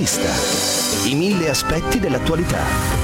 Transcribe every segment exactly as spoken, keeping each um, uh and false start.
vista. I mille aspetti dell'attualità.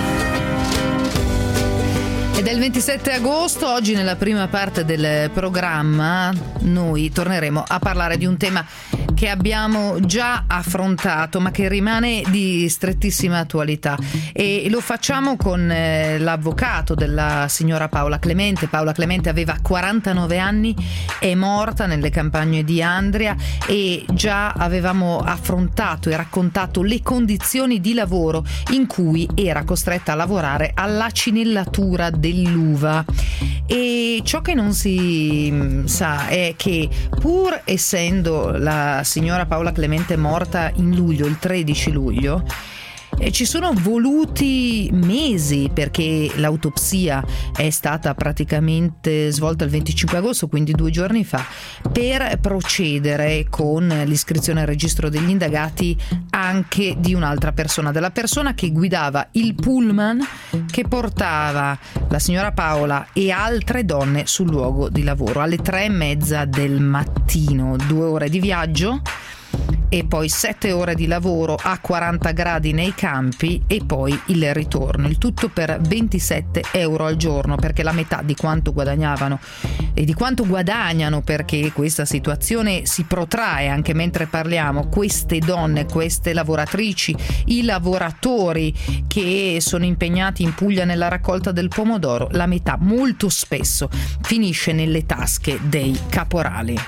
Ed è il ventisette agosto, oggi nella prima parte del programma noi torneremo a parlare di un tema che abbiamo già affrontato ma che rimane di strettissima attualità, e lo facciamo con eh, l'avvocato della signora Paola Clemente. Paola Clemente aveva quarantanove anni, è morta nelle campagne di Andria, e già avevamo affrontato e raccontato le condizioni di lavoro in cui era costretta a lavorare alla cinellatura dell'uva. E ciò che non si sa è che, pur essendo la signora Paola Clemente morta in luglio, il tredici luglio, e ci sono voluti mesi, perché l'autopsia è stata praticamente svolta il venticinque agosto, quindi due giorni fa, per procedere con l'iscrizione al registro degli indagati anche di un'altra persona, della persona che guidava il pullman che portava la signora Paola e altre donne sul luogo di lavoro alle tre e mezza del mattino. Due ore di viaggio e poi sette ore di lavoro a quaranta gradi nei campi, e poi il ritorno, il tutto per ventisette euro al giorno, perché la metà di quanto guadagnavano e di quanto guadagnano, perché questa situazione si protrae anche mentre parliamo, queste donne, queste lavoratrici, i lavoratori che sono impegnati in Puglia nella raccolta del pomodoro, la metà molto spesso finisce nelle tasche dei caporali.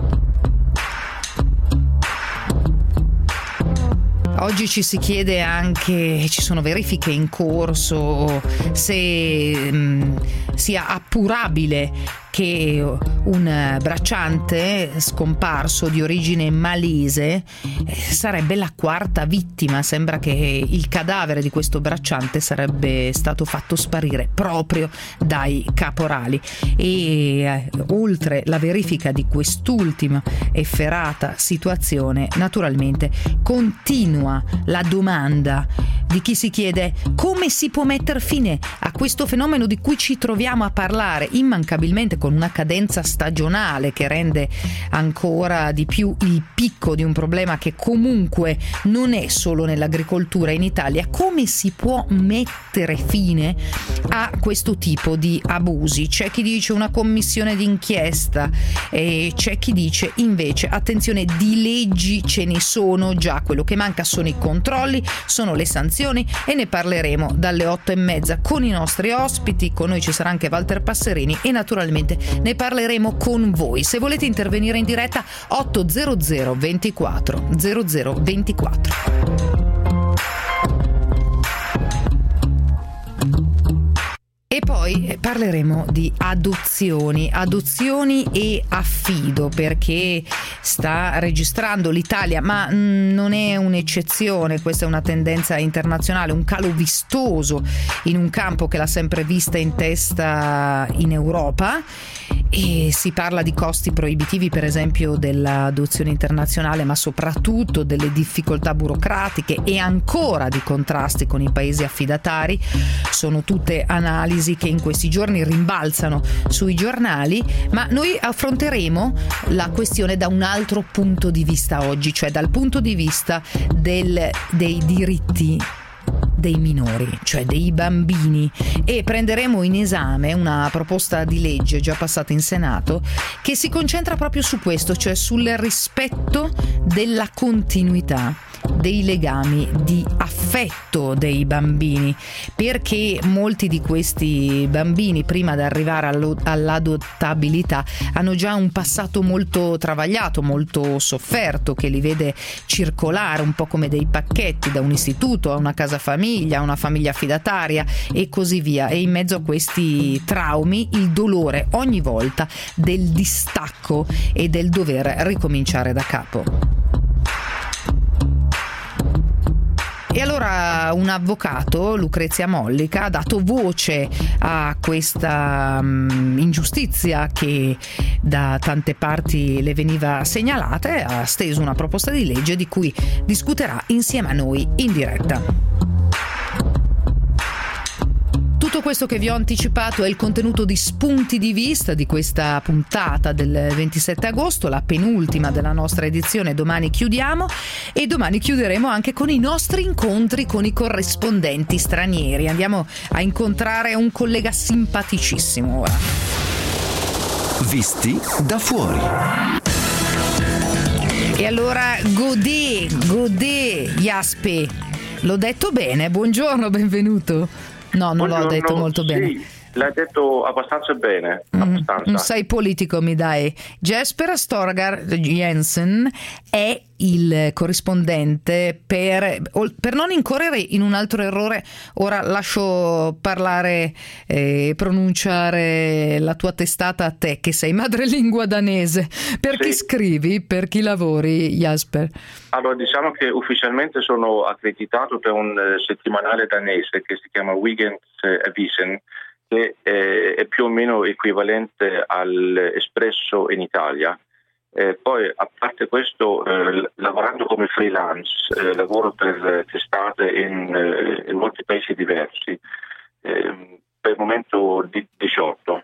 Oggi ci si chiede anche, ci sono verifiche in corso, se mh, sia appurabile che un bracciante scomparso di origine malese sarebbe la quarta vittima. Sembra che il cadavere di questo bracciante sarebbe stato fatto sparire proprio dai caporali, e eh, oltre la verifica di quest'ultima efferata situazione, naturalmente continua la domanda di chi si chiede come si può mettere fine a questo fenomeno di cui ci troviamo a parlare immancabilmente, con una cadenza stagionale che rende ancora di più il picco di un problema che comunque non è solo nell'agricoltura in Italia. Come si può mettere fine a questo tipo di abusi? C'è chi dice una commissione d'inchiesta, e c'è chi dice invece attenzione, di leggi ce ne sono già, quello che manca sono i controlli, sono le sanzioni, e ne parleremo dalle otto e mezza con i nostri ospiti. Con noi ci sarà anche Walter Passerini e naturalmente ne parleremo con voi. Se volete intervenire in diretta, ottocento ventiquattro zero zero ventiquattro. E poi parleremo di adozioni, adozioni e affido, perché sta registrando l'Italia, ma non è un'eccezione, questa è una tendenza internazionale, un calo vistoso in un campo che l'ha sempre vista in testa in Europa, e si parla di costi proibitivi, per esempio dell'adozione internazionale, ma soprattutto delle difficoltà burocratiche e ancora di contrasti con i paesi affidatari. Sono tutte analisi che in questi giorni rimbalzano sui giornali, ma noi affronteremo la questione da un altro punto di vista oggi, cioè dal punto di vista del, dei diritti dei minori, cioè dei bambini, e prenderemo in esame una proposta di legge già passata in Senato che si concentra proprio su questo, cioè sul rispetto della continuità dei legami di affetto dei bambini, perché molti di questi bambini, prima di arrivare all'adottabilità, hanno già un passato molto travagliato, molto sofferto, che li vede circolare un po' come dei pacchetti da un istituto a una casa famiglia, a una famiglia affidataria e così via, e in mezzo a questi traumi il dolore ogni volta del distacco e del dover ricominciare da capo. E allora un avvocato, Lucrezia Mollica, ha dato voce a questa um, ingiustizia che da tante parti le veniva segnalata, e ha steso una proposta di legge di cui discuterà insieme a noi in diretta. Tutto Tutto questo che vi ho anticipato è il contenuto di Spunti di Vista di questa puntata del ventisette agosto, la penultima della nostra edizione. Domani chiudiamo e domani chiuderemo anche con i nostri incontri con i corrispondenti stranieri. Andiamo a incontrare un collega simpaticissimo ora. Visti da fuori. E allora godè, godè, Jaspe. L'ho detto bene? Buongiorno, benvenuto. No, non Buongiorno, l'ho detto molto sì, bene. L'hai detto abbastanza bene. Abbastanza. Mm, sei politico, mi dai. Jesper Storgar Jensen è il corrispondente per, per non incorrere in un altro errore. Ora lascio parlare e eh, pronunciare la tua testata a te, che sei madrelingua danese. Per sì. chi scrivi? Per chi lavori, Jasper? Allora, diciamo che ufficialmente sono accreditato per un eh, settimanale danese che si chiama Weekendavisen, che eh, è più o meno equivalente all'Espresso in Italia. Eh, poi, a parte questo, eh, lavorando come freelance, eh, lavoro per testate in, eh, in molti paesi diversi, eh, per il momento di diciotto.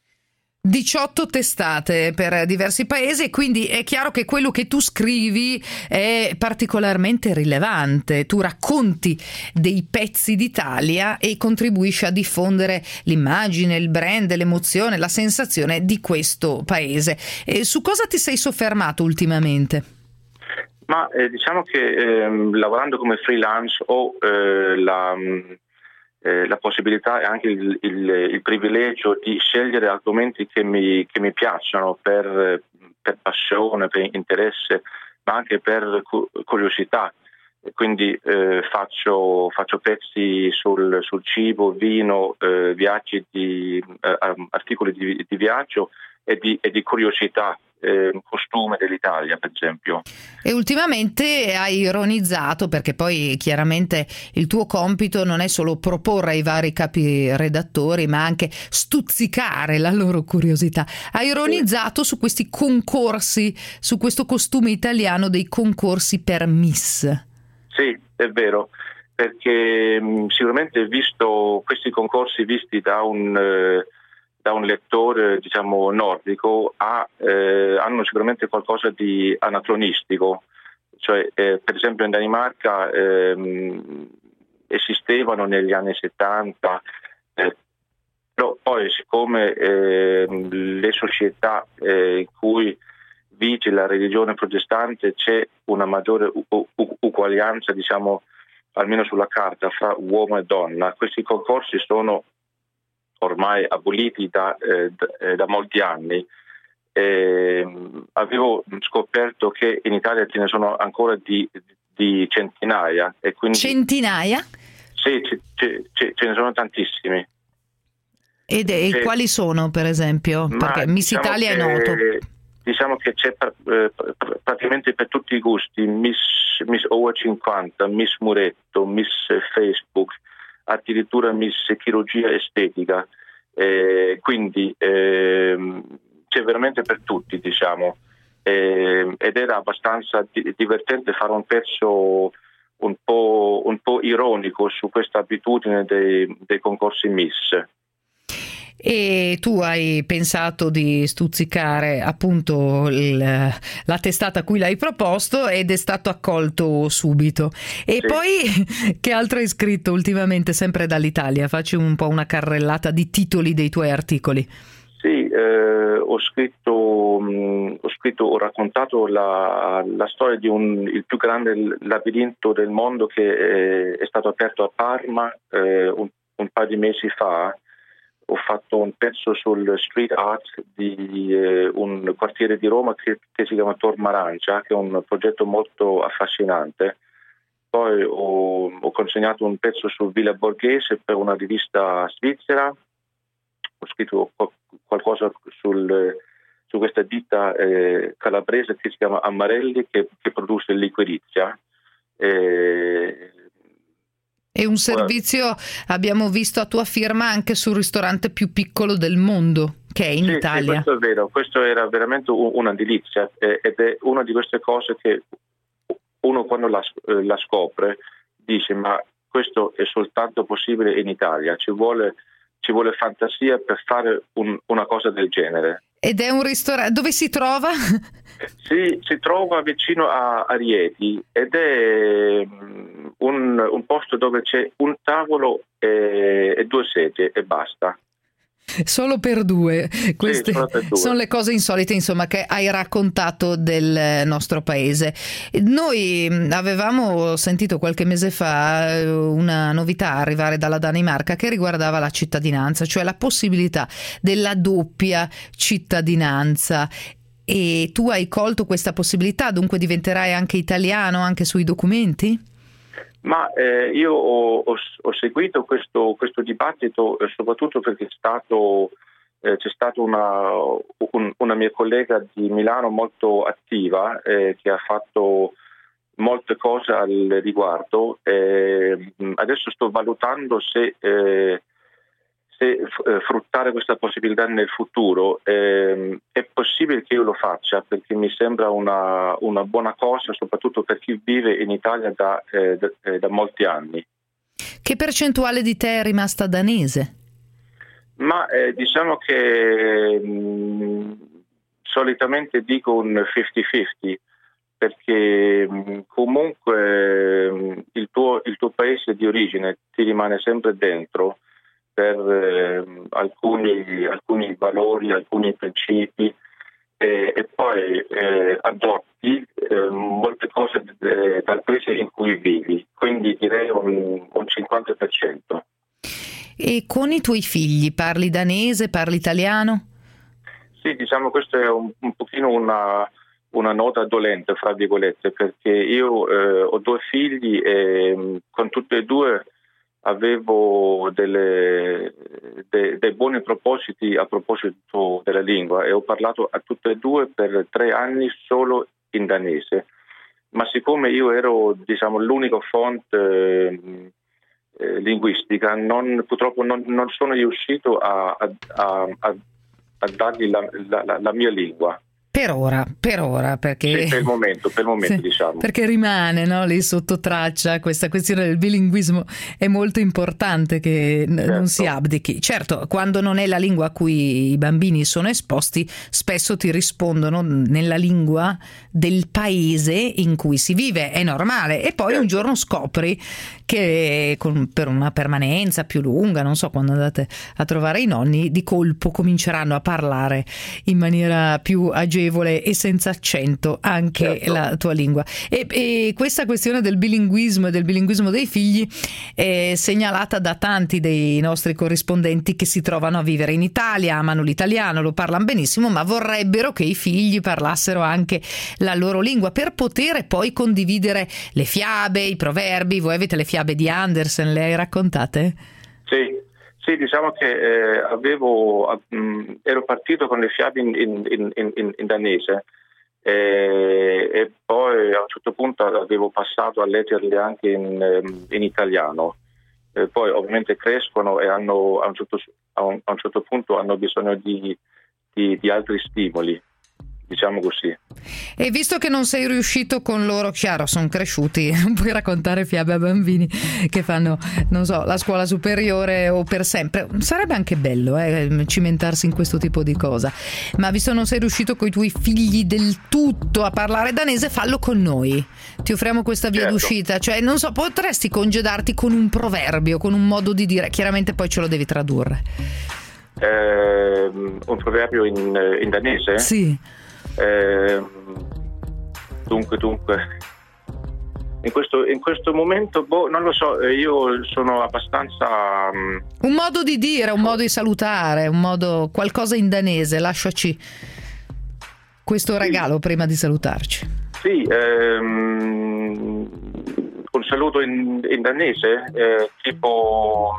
diciotto testate per diversi paesi, e quindi è chiaro che quello che tu scrivi è particolarmente rilevante. Tu racconti dei pezzi d'Italia e contribuisci a diffondere l'immagine, il brand, l'emozione, la sensazione di questo paese. E su cosa ti sei soffermato ultimamente? Ma eh, diciamo che ehm, lavorando come freelance ho eh, la... Eh, la possibilità e anche il, il, il privilegio di scegliere argomenti che mi, che mi piacciono per, per passione, per interesse, ma anche per cu- curiosità. E quindi eh, faccio, faccio pezzi sul, sul cibo, vino, eh, viaggi di, eh, articoli di, di viaggio e di, e di curiosità. Eh, costume dell'Italia, per esempio. E ultimamente hai ironizzato, perché poi chiaramente il tuo compito non è solo proporre ai vari capi redattori, ma anche stuzzicare la loro curiosità. Hai ironizzato su questi concorsi, su questo costume italiano dei concorsi per Miss. Sì, è vero, perché mh, sicuramente visto questi concorsi visti da un eh, da un lettore, diciamo, nordico, ha, eh, hanno sicuramente qualcosa di anacronistico. Cioè, eh, per esempio in Danimarca ehm, esistevano negli anni settanta, eh, però poi siccome eh, le società eh, in cui vige la religione protestante c'è una maggiore u- u- uguaglianza, diciamo, almeno sulla carta, fra uomo e donna, questi concorsi sono ormai aboliti da, eh, da, da molti anni. Eh, avevo scoperto che in Italia ce ne sono ancora di, di centinaia. E quindi, centinaia? Sì, c- c- c- ce ne sono tantissimi. Ed e e, quali sono, per esempio? Perché Miss diciamo Italia che, è noto. Diciamo che c'è eh, praticamente per tutti i gusti: Miss, Miss Over cinquanta, Miss Muretto, Miss Facebook, addirittura Miss Chirurgia Estetica, eh, quindi eh, c'è veramente per tutti, diciamo, eh, ed era abbastanza di- divertente fare un pezzo un po', un po' ironico su questa abitudine dei, dei concorsi Miss. E tu hai pensato di stuzzicare appunto il, la testata a cui l'hai proposto ed è stato accolto subito. E sì. Poi che altro hai scritto ultimamente sempre dall'Italia? Facci un po' una carrellata di titoli dei tuoi articoli. Sì, eh, ho scritto, mh, ho scritto, ho raccontato la, la storia di un, il più grande labirinto del mondo che è, è stato aperto a Parma eh, un, un paio di mesi fa. Ho fatto un pezzo sul street art di eh, un quartiere di Roma che, che si chiama Tor Marancia, che è un progetto molto affascinante. Poi ho, ho consegnato un pezzo su Villa Borghese per una rivista svizzera. Ho scritto qualcosa sul, su questa ditta eh, calabrese che si chiama Ammarelli, che, che produce liquirizia. Eh, E un servizio abbiamo visto a tua firma anche sul ristorante più piccolo del mondo, che è in sì, Italia. Sì, questo è vero, questo era veramente una delizia eh, ed è una di queste cose che uno quando la, eh, la scopre dice: ma questo è soltanto possibile in Italia, ci vuole ci vuole fantasia per fare un, una cosa del genere. Ed è un ristorante, dove si trova? Si, si trova vicino a, a Rieti ed è un, un posto dove c'è un tavolo e, e due sedie e basta. Solo per due. Queste sì, solo per due. Sono le cose insolite, insomma, che hai raccontato del nostro paese. Noi avevamo sentito qualche mese fa una novità arrivare dalla Danimarca che riguardava la cittadinanza, cioè la possibilità della doppia cittadinanza. E tu hai colto questa possibilità, dunque diventerai anche italiano anche sui documenti? Ma eh, io ho, ho, ho seguito questo, questo dibattito eh, soprattutto perché è stato, eh, c'è stata una, un, una mia collega di Milano molto attiva eh, che ha fatto molte cose al riguardo. Eh, adesso sto valutando se, eh, se f- fruttare questa possibilità nel futuro. Eh, è possibile che io lo faccia perché mi sembra una, una buona cosa, soprattutto per chi vive in Italia da, eh, da, eh, da molti anni. Che percentuale di te è rimasta danese? Ma eh, diciamo che mh, solitamente dico un cinquanta cinquanta perché mh, comunque mh, il tuo, il tuo paese di origine ti rimane sempre dentro per eh, alcuni, alcuni valori, alcuni principi eh, e poi eh, adotti eh, molte cose eh, dal paese in cui vivi, quindi direi un, un cinquanta per cento. E con i tuoi figli parli danese, parli italiano? Sì, diciamo questo è un, un pochino una, una nota dolente, fra virgolette, perché io eh, ho due figli e con tutti e due avevo delle, de, dei buoni propositi a proposito della lingua e ho parlato a tutte e due per tre anni solo in danese, ma siccome io ero diciamo l'unico fonte eh, eh, linguistica non, purtroppo non, non sono riuscito a, a, a, a dargli la, la, la mia lingua. Per ora, per ora, perché... Sì, per il momento, per il momento sì, diciamo. Perché rimane, no, lì sotto traccia questa questione del bilinguismo, è molto importante che n- certo. non si abdichi. Certo, quando non è la lingua a cui i bambini sono esposti, spesso ti rispondono nella lingua del paese in cui si vive, è normale. E poi certo. Un giorno scopri che con, per una permanenza più lunga, non so, quando andate a trovare i nonni, di colpo cominceranno a parlare in maniera più agevole e senza accento anche certo. La tua lingua. E, e questa questione del bilinguismo e del bilinguismo dei figli è segnalata da tanti dei nostri corrispondenti che si trovano a vivere in Italia, amano l'italiano, lo parlano benissimo, ma vorrebbero che i figli parlassero anche la loro lingua per poter poi condividere le fiabe, i proverbi. Voi avete le fiabe di Andersen, le hai raccontate? Sì, sì, diciamo che eh, avevo mh, ero partito con le fiabe in, in, in, in, in danese eh, e poi a un certo punto avevo passato a leggerle anche in, in italiano. Eh, poi ovviamente crescono e hanno a un certo, a un, a un certo punto hanno bisogno di, di, di altri stimoli. Diciamo così. E visto che non sei riuscito con loro, chiaro, sono cresciuti, non puoi raccontare fiabe a bambini che fanno, non so, la scuola superiore o per sempre. Sarebbe anche bello eh, cimentarsi in questo tipo di cosa. Ma visto che non sei riuscito con i tuoi figli del tutto a parlare danese, fallo con noi. Ti offriamo questa via certo. d'uscita. Cioè, non so, potresti congedarti con un proverbio, con un modo di dire. Chiaramente poi ce lo devi tradurre. Eh, un proverbio in, in danese? Sì. Eh, dunque dunque in questo, in questo momento boh, non lo so, io sono abbastanza um... un modo di dire, un modo di salutare, un modo, qualcosa in danese. Lasciaci questo regalo sì. Prima di salutarci. Sì, ehm, un saluto in, in danese eh, tipo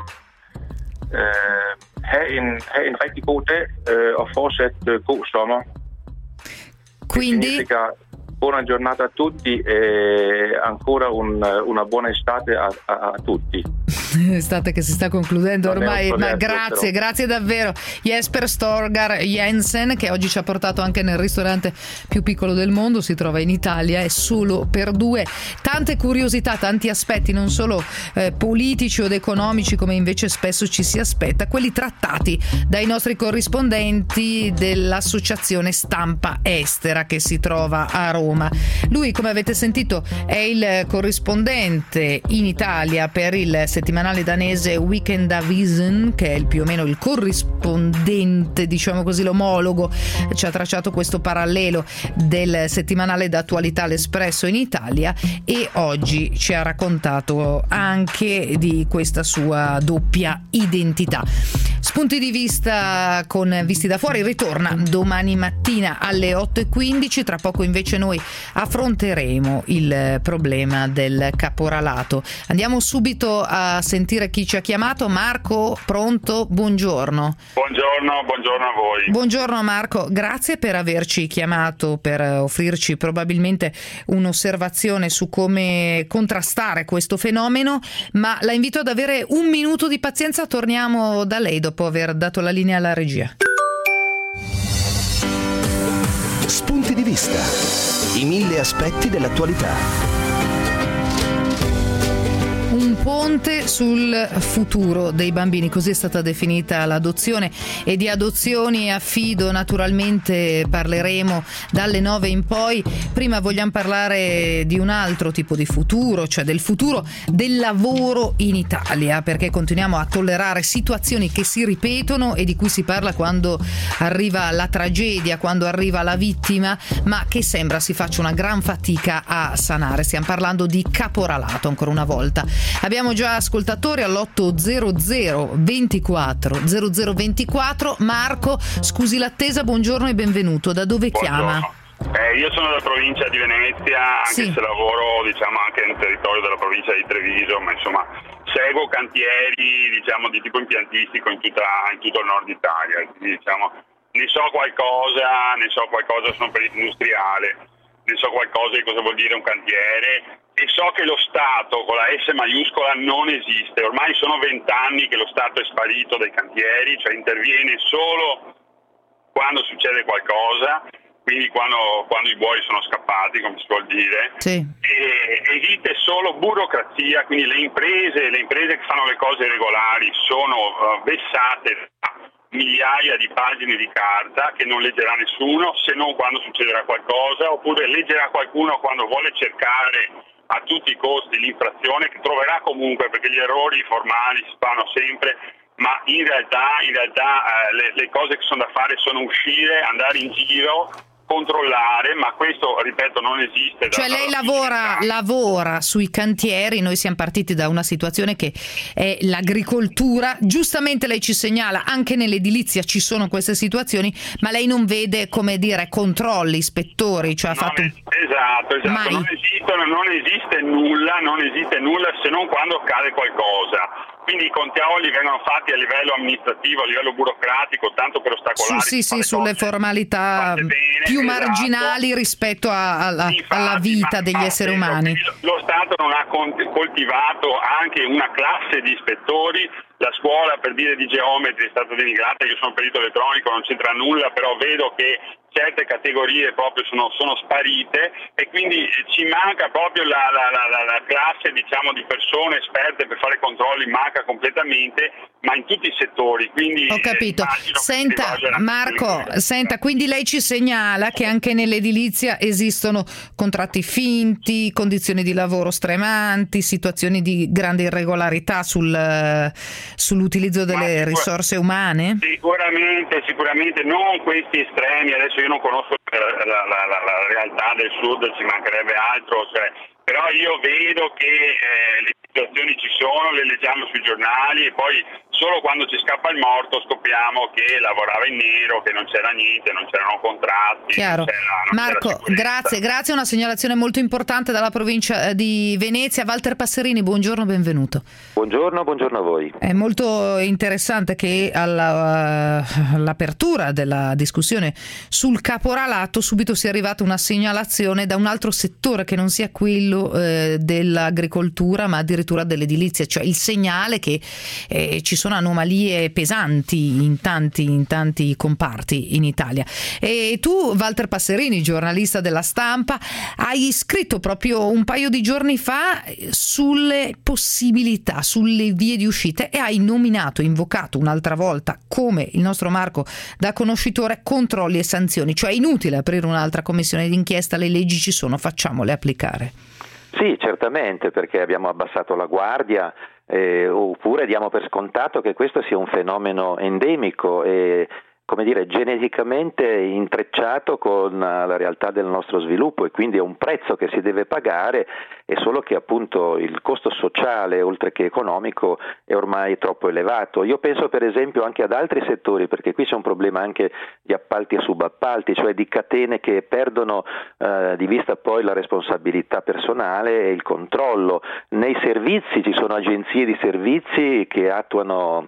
eh, ha en, ha en rigtig god dag eh, og fortsat god sommer. Quindi significa buona giornata a tutti e ancora un, una buona estate a, a, a tutti. estate che si sta concludendo ormai, ma viaggio, grazie, però. grazie davvero Jesper Storgar Jensen, che oggi ci ha portato anche nel ristorante più piccolo del mondo, si trova in Italia, è solo per due. Tante curiosità, tanti aspetti, non solo eh, politici o economici come invece spesso ci si aspetta, quelli trattati dai nostri corrispondenti dell'associazione Stampa Estera che si trova a Roma. Lui, come avete sentito, è il corrispondente in Italia per il settimanale danese Weekendavisen, che è il, più o meno il corrispondente, diciamo così, l'omologo, ci ha tracciato questo parallelo del settimanale d'attualità L'Espresso in Italia, e oggi ci ha raccontato anche di questa sua doppia identità. Spunti di vista con Visti da Fuori ritorna domani mattina alle otto e quindici. Tra poco invece noi affronteremo il problema del caporalato. Andiamo subito a sentire chi ci ha chiamato. Marco, pronto? Buongiorno. Buongiorno, buongiorno a voi. Buongiorno Marco, grazie per averci chiamato, per offrirci probabilmente un'osservazione su come contrastare questo fenomeno, ma la invito ad avere un minuto di pazienza. Torniamo da lei dopo aver dato la linea alla regia. Spunti di vista. I mille aspetti dell'attualità. Un ponte sul futuro dei bambini, così è stata definita l'adozione, e di adozioni e affido naturalmente parleremo dalle nove in poi. Prima vogliamo parlare di un altro tipo di futuro, cioè del futuro del lavoro in Italia, perché continuiamo a tollerare situazioni che si ripetono e di cui si parla quando arriva la tragedia, quando arriva la vittima, ma che sembra si faccia una gran fatica a sanare. Stiamo parlando di caporalato ancora una volta. Abbiamo già ascoltatori all'otto hundred ventiquattro zero zero ventiquattro. Marco, scusi l'attesa, buongiorno e benvenuto. Da dove chiama? Eh, io sono della provincia di Venezia, anche Sì. se lavoro diciamo anche nel territorio della provincia di Treviso, ma insomma seguo cantieri diciamo di tipo impiantistico in, tutta, in tutto il nord Italia. Quindi, diciamo, ne so qualcosa, ne so qualcosa, sono perito industriale, ne so qualcosa di cosa vuol dire un cantiere. E so che lo Stato con la S maiuscola non esiste, ormai sono vent'anni che lo Stato è sparito dai cantieri, cioè interviene solo quando succede qualcosa, quindi quando, quando i buoi sono scappati, come si vuol dire. Sì. E esiste solo burocrazia, quindi le imprese, le imprese che fanno le cose regolari sono uh, vessate da migliaia di pagine di carta che non leggerà nessuno, se non quando succederà qualcosa, oppure leggerà qualcuno quando vuole cercare a tutti i costi l'infrazione, che troverà comunque, perché gli errori formali si fanno sempre, ma in realtà, in realtà eh, le, le cose che sono da fare sono uscire, andare in giro, controllare, ma questo, ripeto, non esiste. Cioè da, lei da lavora, lavora sui cantieri. Noi siamo partiti da una situazione che è l'agricoltura, giustamente lei ci segnala anche nell'edilizia ci sono queste situazioni, ma lei non vede, come dire, controlli, ispettori, cioè ha Non fatto è- esatto, esatto. Mai. Non esistono, non esiste nulla, non esiste nulla se non quando accade qualcosa. Quindi i controlli vengono fatti a livello amministrativo, a livello burocratico, tanto per su, ostacolare. sì, chi sì, fa le sulle cose formalità fatte bene, più esatto. marginali rispetto a- alla, Infatti, alla vita ma- degli ma esseri credo umani. che Lo Stato non ha con- coltivato anche una classe di ispettori. La scuola, per dire, di geometri è stata denigrata. Io sono perito elettronico, non c'entra nulla, però vedo che certe categorie proprio sono, sono sparite, e quindi ci manca proprio la, la, la, la, la classe diciamo di persone esperte per fare controlli, manca completamente, ma in tutti i settori. Quindi Ho capito. eh, immagino che Senta, si rivolga Marco, anche- senta, quindi lei ci segnala che anche nell'edilizia esistono contratti finti, condizioni di lavoro stremanti, situazioni di grande irregolarità sul, sull'utilizzo delle Ma- risorse umane? Sicuramente, sicuramente non questi estremi. Adesso io non conosco la, la, la, la- la realtà del sud, ci mancherebbe altro, cioè, però io vedo che eh, le situazioni ci sono, le leggiamo sui giornali, e poi solo quando ci scappa il morto scopriamo che lavorava in nero, che non c'era niente, non c'erano contratti. Chiaro. Non c'era, non Marco, c'era grazie, grazie, una segnalazione molto importante dalla provincia di Venezia. Walter Passerini, buongiorno, benvenuto. Buongiorno, buongiorno a voi. È molto interessante che alla, uh, all'apertura della discussione sul caporalato subito sia arrivata una segnalazione da un altro settore che non sia quello eh, dell'agricoltura ma addirittura dell'edilizia, cioè il segnale che eh, ci sono anomalie pesanti in tanti, in tanti comparti in Italia. E tu, Walter Passerini, giornalista della Stampa, hai scritto proprio un paio di giorni fa sulle possibilità, sulle vie di uscita e hai nominato, invocato un'altra volta, come il nostro Marco da conoscitore, controlli e sanzioni. Cioè è inutile aprire un'altra commissione d'inchiesta, le leggi ci sono, facciamole applicare. Sì, certamente, perché abbiamo abbassato la guardia, eh, oppure diamo per scontato che questo sia un fenomeno endemico e, come dire, geneticamente intrecciato con la realtà del nostro sviluppo, e quindi è un prezzo che si deve pagare, è solo che appunto il costo sociale oltre che economico è ormai troppo elevato. Io penso per esempio anche ad altri settori, perché qui c'è un problema anche di appalti e subappalti, cioè di catene che perdono eh, di vista poi la responsabilità personale e il controllo. Nei servizi ci sono agenzie di servizi che attuano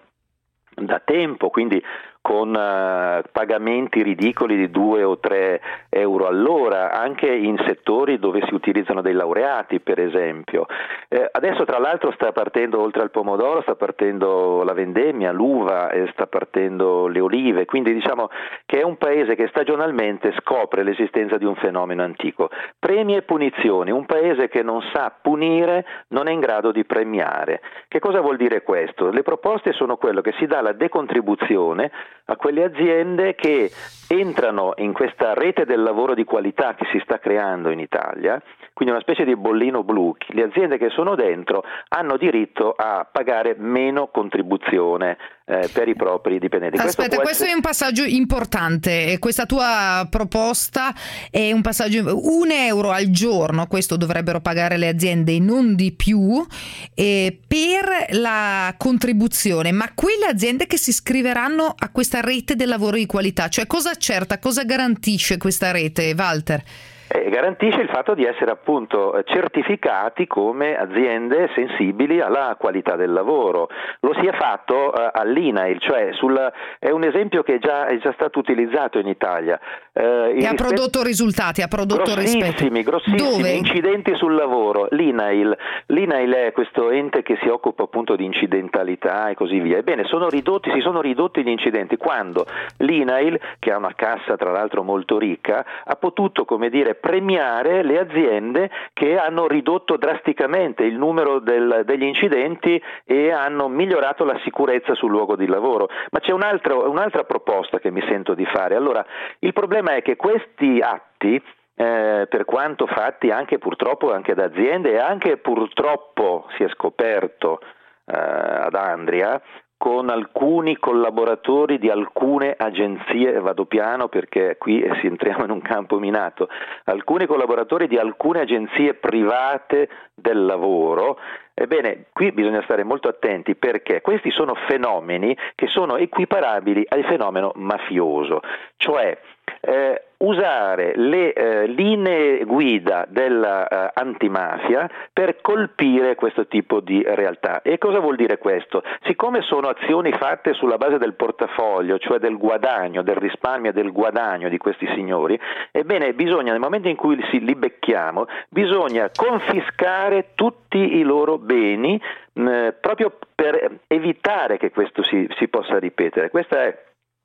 da tempo, quindi con uh, pagamenti ridicoli di due o tre euro all'ora, anche in settori dove si utilizzano dei laureati, per esempio. Eh, adesso tra l'altro sta partendo, oltre al pomodoro, sta partendo la vendemmia, l'uva, e sta partendo le olive, quindi diciamo che è un paese che stagionalmente scopre l'esistenza di un fenomeno antico. Premi e punizioni, un paese che non sa punire non è in grado di premiare. Che cosa vuol dire questo? Le proposte sono quello che si dà la decontribuzione a quelle aziende che entrano in questa rete del lavoro di qualità che si sta creando in Italia, quindi una specie di bollino blu. Le aziende che sono dentro hanno diritto a pagare meno contribuzione eh, per i propri dipendenti. Aspetta, questo, questo essere... è un passaggio importante. Questa tua proposta è un passaggio, un euro al giorno, questo dovrebbero pagare le aziende, non di più, eh, per la contribuzione, ma quelle aziende che si iscriveranno a questa rete del lavoro di qualità, cioè cosa accerta, cosa garantisce questa rete, Walter? Eh, garantisce il fatto di essere appunto certificati come aziende sensibili alla qualità del lavoro. Lo si è fatto eh, all'I N A I L, cioè sul, è un esempio che è già, è già stato utilizzato in Italia. Eh, e ha rispetto... prodotto risultati, ha prodotto grossissimi, rispetto. grossissimi Dove? Incidenti sul lavoro. L'I N A I L, L'I N A I L è questo ente che si occupa appunto di incidentalità e così via. Ebbene, sono ridotti, si sono ridotti gli incidenti quando l'I N A I L, che ha una cassa tra l'altro molto ricca, ha potuto, come dire, premiare le aziende che hanno ridotto drasticamente il numero del, degli incidenti e hanno migliorato la sicurezza sul luogo di lavoro. Ma c'è un altro, un'altra proposta che mi sento di fare. Allora, il problema è che questi atti, eh, per quanto fatti anche purtroppo anche da aziende e anche purtroppo si è scoperto eh, ad Andria, con alcuni collaboratori di alcune agenzie, vado piano perché qui si entriamo in un campo minato, alcuni collaboratori di alcune agenzie private del lavoro. Ebbene, qui bisogna stare molto attenti perché questi sono fenomeni che sono equiparabili al fenomeno mafioso, cioè eh, usare le eh, linee guida dell'antimafia eh, per colpire questo tipo di realtà. E cosa vuol dire questo? Siccome sono azioni fatte sulla base del portafoglio, cioè del guadagno, del risparmio e del guadagno di questi signori, ebbene bisogna, nel momento in cui li becchiamo, bisogna confiscare tutti i loro beni mh, proprio per evitare che questo si, si possa ripetere. Questa è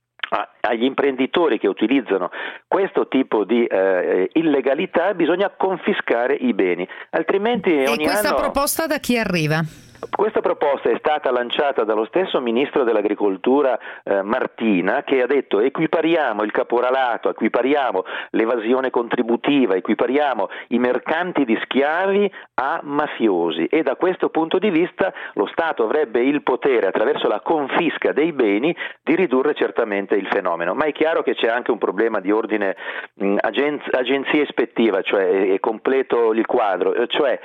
agli imprenditori che utilizzano questo tipo di eh, illegalità bisogna confiscare i beni, altrimenti e ogni questa anno... proposta da chi arriva? Questa proposta è stata lanciata dallo stesso ministro dell'agricoltura eh, Martina, che ha detto equipariamo il caporalato, equipariamo l'evasione contributiva, equipariamo i mercanti di schiavi a mafiosi, e da questo punto di vista lo Stato avrebbe il potere, attraverso la confisca dei beni, di ridurre certamente il fenomeno. Ma è chiaro che c'è anche un problema di ordine mh, agenz- agenzia ispettiva, cioè è completo il quadro, cioè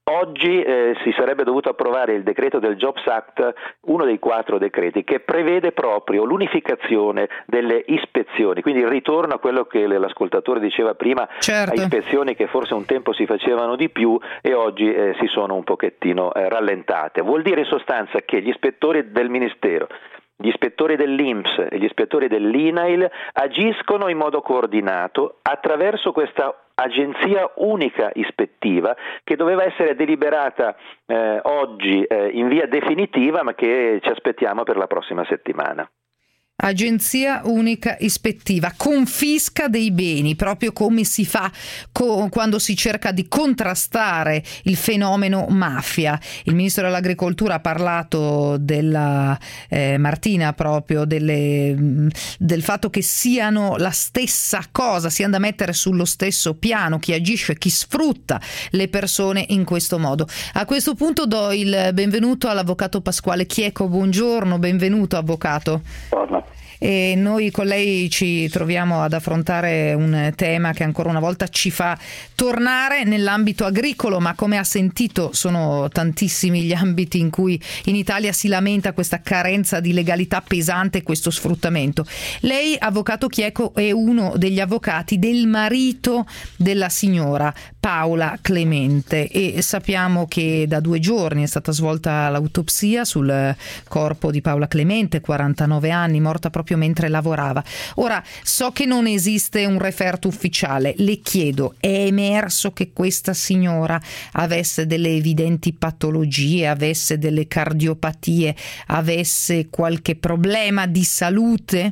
Oggi eh, si sarebbe dovuto approvare il decreto del Jobs Act, uno dei quattro decreti, che prevede proprio l'unificazione delle ispezioni, quindi il ritorno a quello che l'ascoltatore diceva prima, certo. a ispezioni che forse un tempo si facevano di più e oggi eh, si sono un pochettino eh, rallentate. Vuol dire in sostanza che gli ispettori del Ministero, gli ispettori dell'I N P S e gli ispettori dell'I N A I L agiscono in modo coordinato attraverso questa agenzia unica ispettiva che doveva essere deliberata eh, oggi eh, in via definitiva, ma che ci aspettiamo per la prossima settimana. Agenzia unica ispettiva, confisca dei beni, proprio come si fa co- quando si cerca di contrastare il fenomeno mafia. Il ministro dell'Agricoltura ha parlato della eh, Martina proprio delle, del fatto che siano la stessa cosa, siano da mettere sullo stesso piano chi agisce, chi sfrutta le persone in questo modo. A questo punto do il benvenuto all'avvocato Pasquale Chieco. Buongiorno, benvenuto avvocato. Buongiorno. E noi con lei ci troviamo ad affrontare un tema che ancora una volta ci fa tornare nell'ambito agricolo, ma come ha sentito sono tantissimi gli ambiti in cui in Italia si lamenta questa carenza di legalità pesante e questo sfruttamento. Lei, avvocato Chieco, è uno degli avvocati del marito della signora Paola Clemente e sappiamo che da due giorni è stata svolta l'autopsia sul corpo di Paola Clemente, quarantanove anni, morta proprio mentre lavorava. Ora, so che non esiste un referto ufficiale, le chiedo, è emerso che questa signora avesse delle evidenti patologie, avesse delle cardiopatie, avesse qualche problema di salute?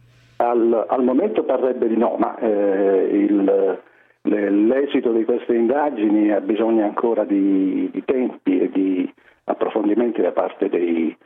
Al, al momento parrebbe di no, ma eh, il, l'esito di queste indagini ha bisogno ancora di, di tempi e di approfondimenti da parte dei,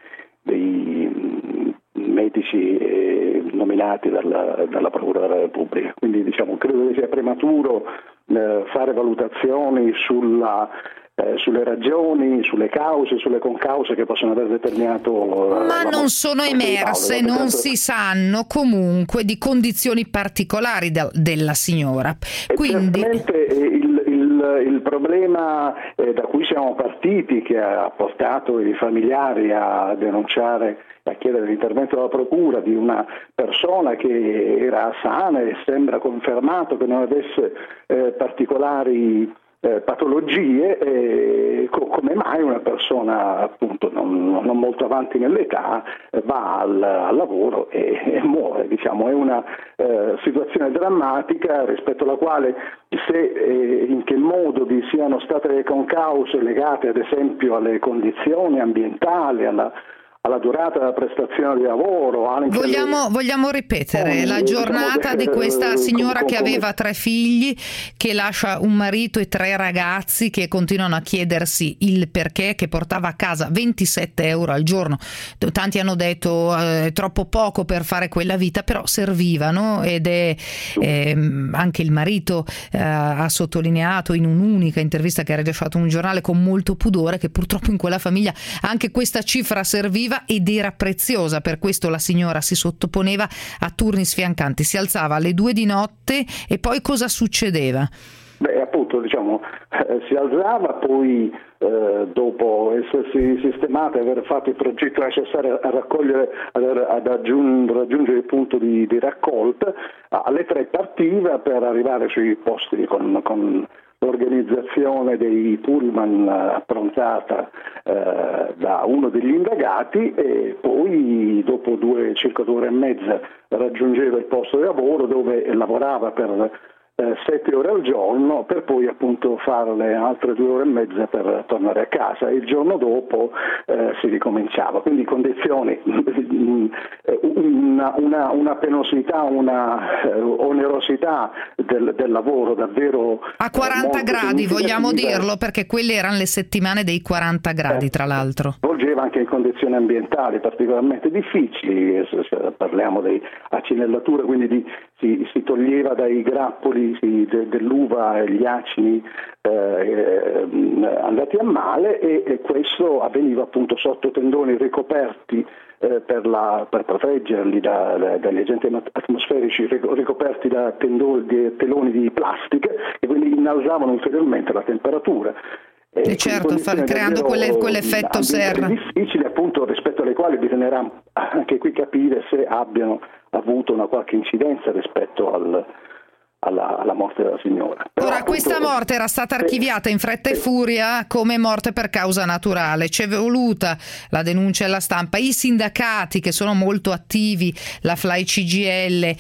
dei medici eh, nominati dalla, dalla Procura della Repubblica. Quindi diciamo, credo che sia prematuro eh, fare valutazioni sulla, eh, sulle ragioni, sulle cause, sulle concause che possono aver determinato. Eh, Ma non sono emerse, Paolo, non si sanno comunque di condizioni particolari de- della signora. Quindi il, il, il problema eh, da cui siamo partiti, che ha portato i familiari a denunciare, a chiedere l'intervento della procura di una persona che era sana e sembra confermato che non avesse eh, particolari eh, patologie, eh, co- come mai una persona appunto non, non molto avanti nell'età eh, va al, al lavoro e, e muore. Diciamo, è una eh, situazione drammatica rispetto alla quale se eh, in che modo vi siano state le concause legate ad esempio alle condizioni ambientali, alla alla durata della prestazione di lavoro. Anche vogliamo, le... vogliamo ripetere oh, la giornata diciamo, di questa signora che aveva tre figli, che lascia un marito e tre ragazzi che continuano a chiedersi il perché, che portava a casa ventisette euro al giorno. Tanti hanno detto eh, è troppo poco per fare quella vita, però servivano, ed è eh, anche il marito eh, ha sottolineato in un'unica intervista che ha rilasciato un giornale con molto pudore che purtroppo in quella famiglia anche questa cifra serviva ed era preziosa, per questo la signora si sottoponeva a turni sfiancanti, si alzava alle due di notte e poi cosa succedeva? Beh, appunto, diciamo, eh, si alzava, poi eh, dopo essersi sistemata e aver fatto il progetto necessario a raccogliere, ad, ad aggiungere, raggiungere il punto di, di raccolta, alle tre partiva per arrivare sui posti con, con l'organizzazione dei pullman approntata eh, da uno degli indagati, e poi dopo due, circa due ore e mezza raggiungeva il posto di lavoro dove lavorava per eh, sette ore al giorno, per poi appunto fare le altre due ore e mezza per tornare a casa, e il giorno dopo eh, si ricominciava. Quindi condizioni, una, una, una penosità, una eh, onerosità del, del lavoro davvero a quaranta gradi, vogliamo dirlo, perché quelle erano le settimane dei quaranta gradi, tra l'altro. Svolgeva anche in condizioni ambientali particolarmente difficili, parliamo di accinellature, quindi di, si, si toglieva dai grappoli si, de, dell'uva gli acini eh, andati a male, e, e questo avveniva appunto sotto tendoni ricoperti eh, per, la, per proteggerli da, da, dagli agenti atmosferici, ricoperti da tendoni, di, teloni di plastica, e quindi innalzavano ulteriormente la temperatura. E certo, far, creando quelle, quell'effetto serra. Difficili, appunto, rispetto alle quali bisognerà anche qui capire se abbiano avuto una qualche incidenza rispetto al, alla, alla morte della signora. Però, Ora, appunto, questa morte era stata archiviata in fretta e furia come morte per causa naturale. C'è voluta la denuncia alla stampa, i sindacati che sono molto attivi, la F L A I C G I L,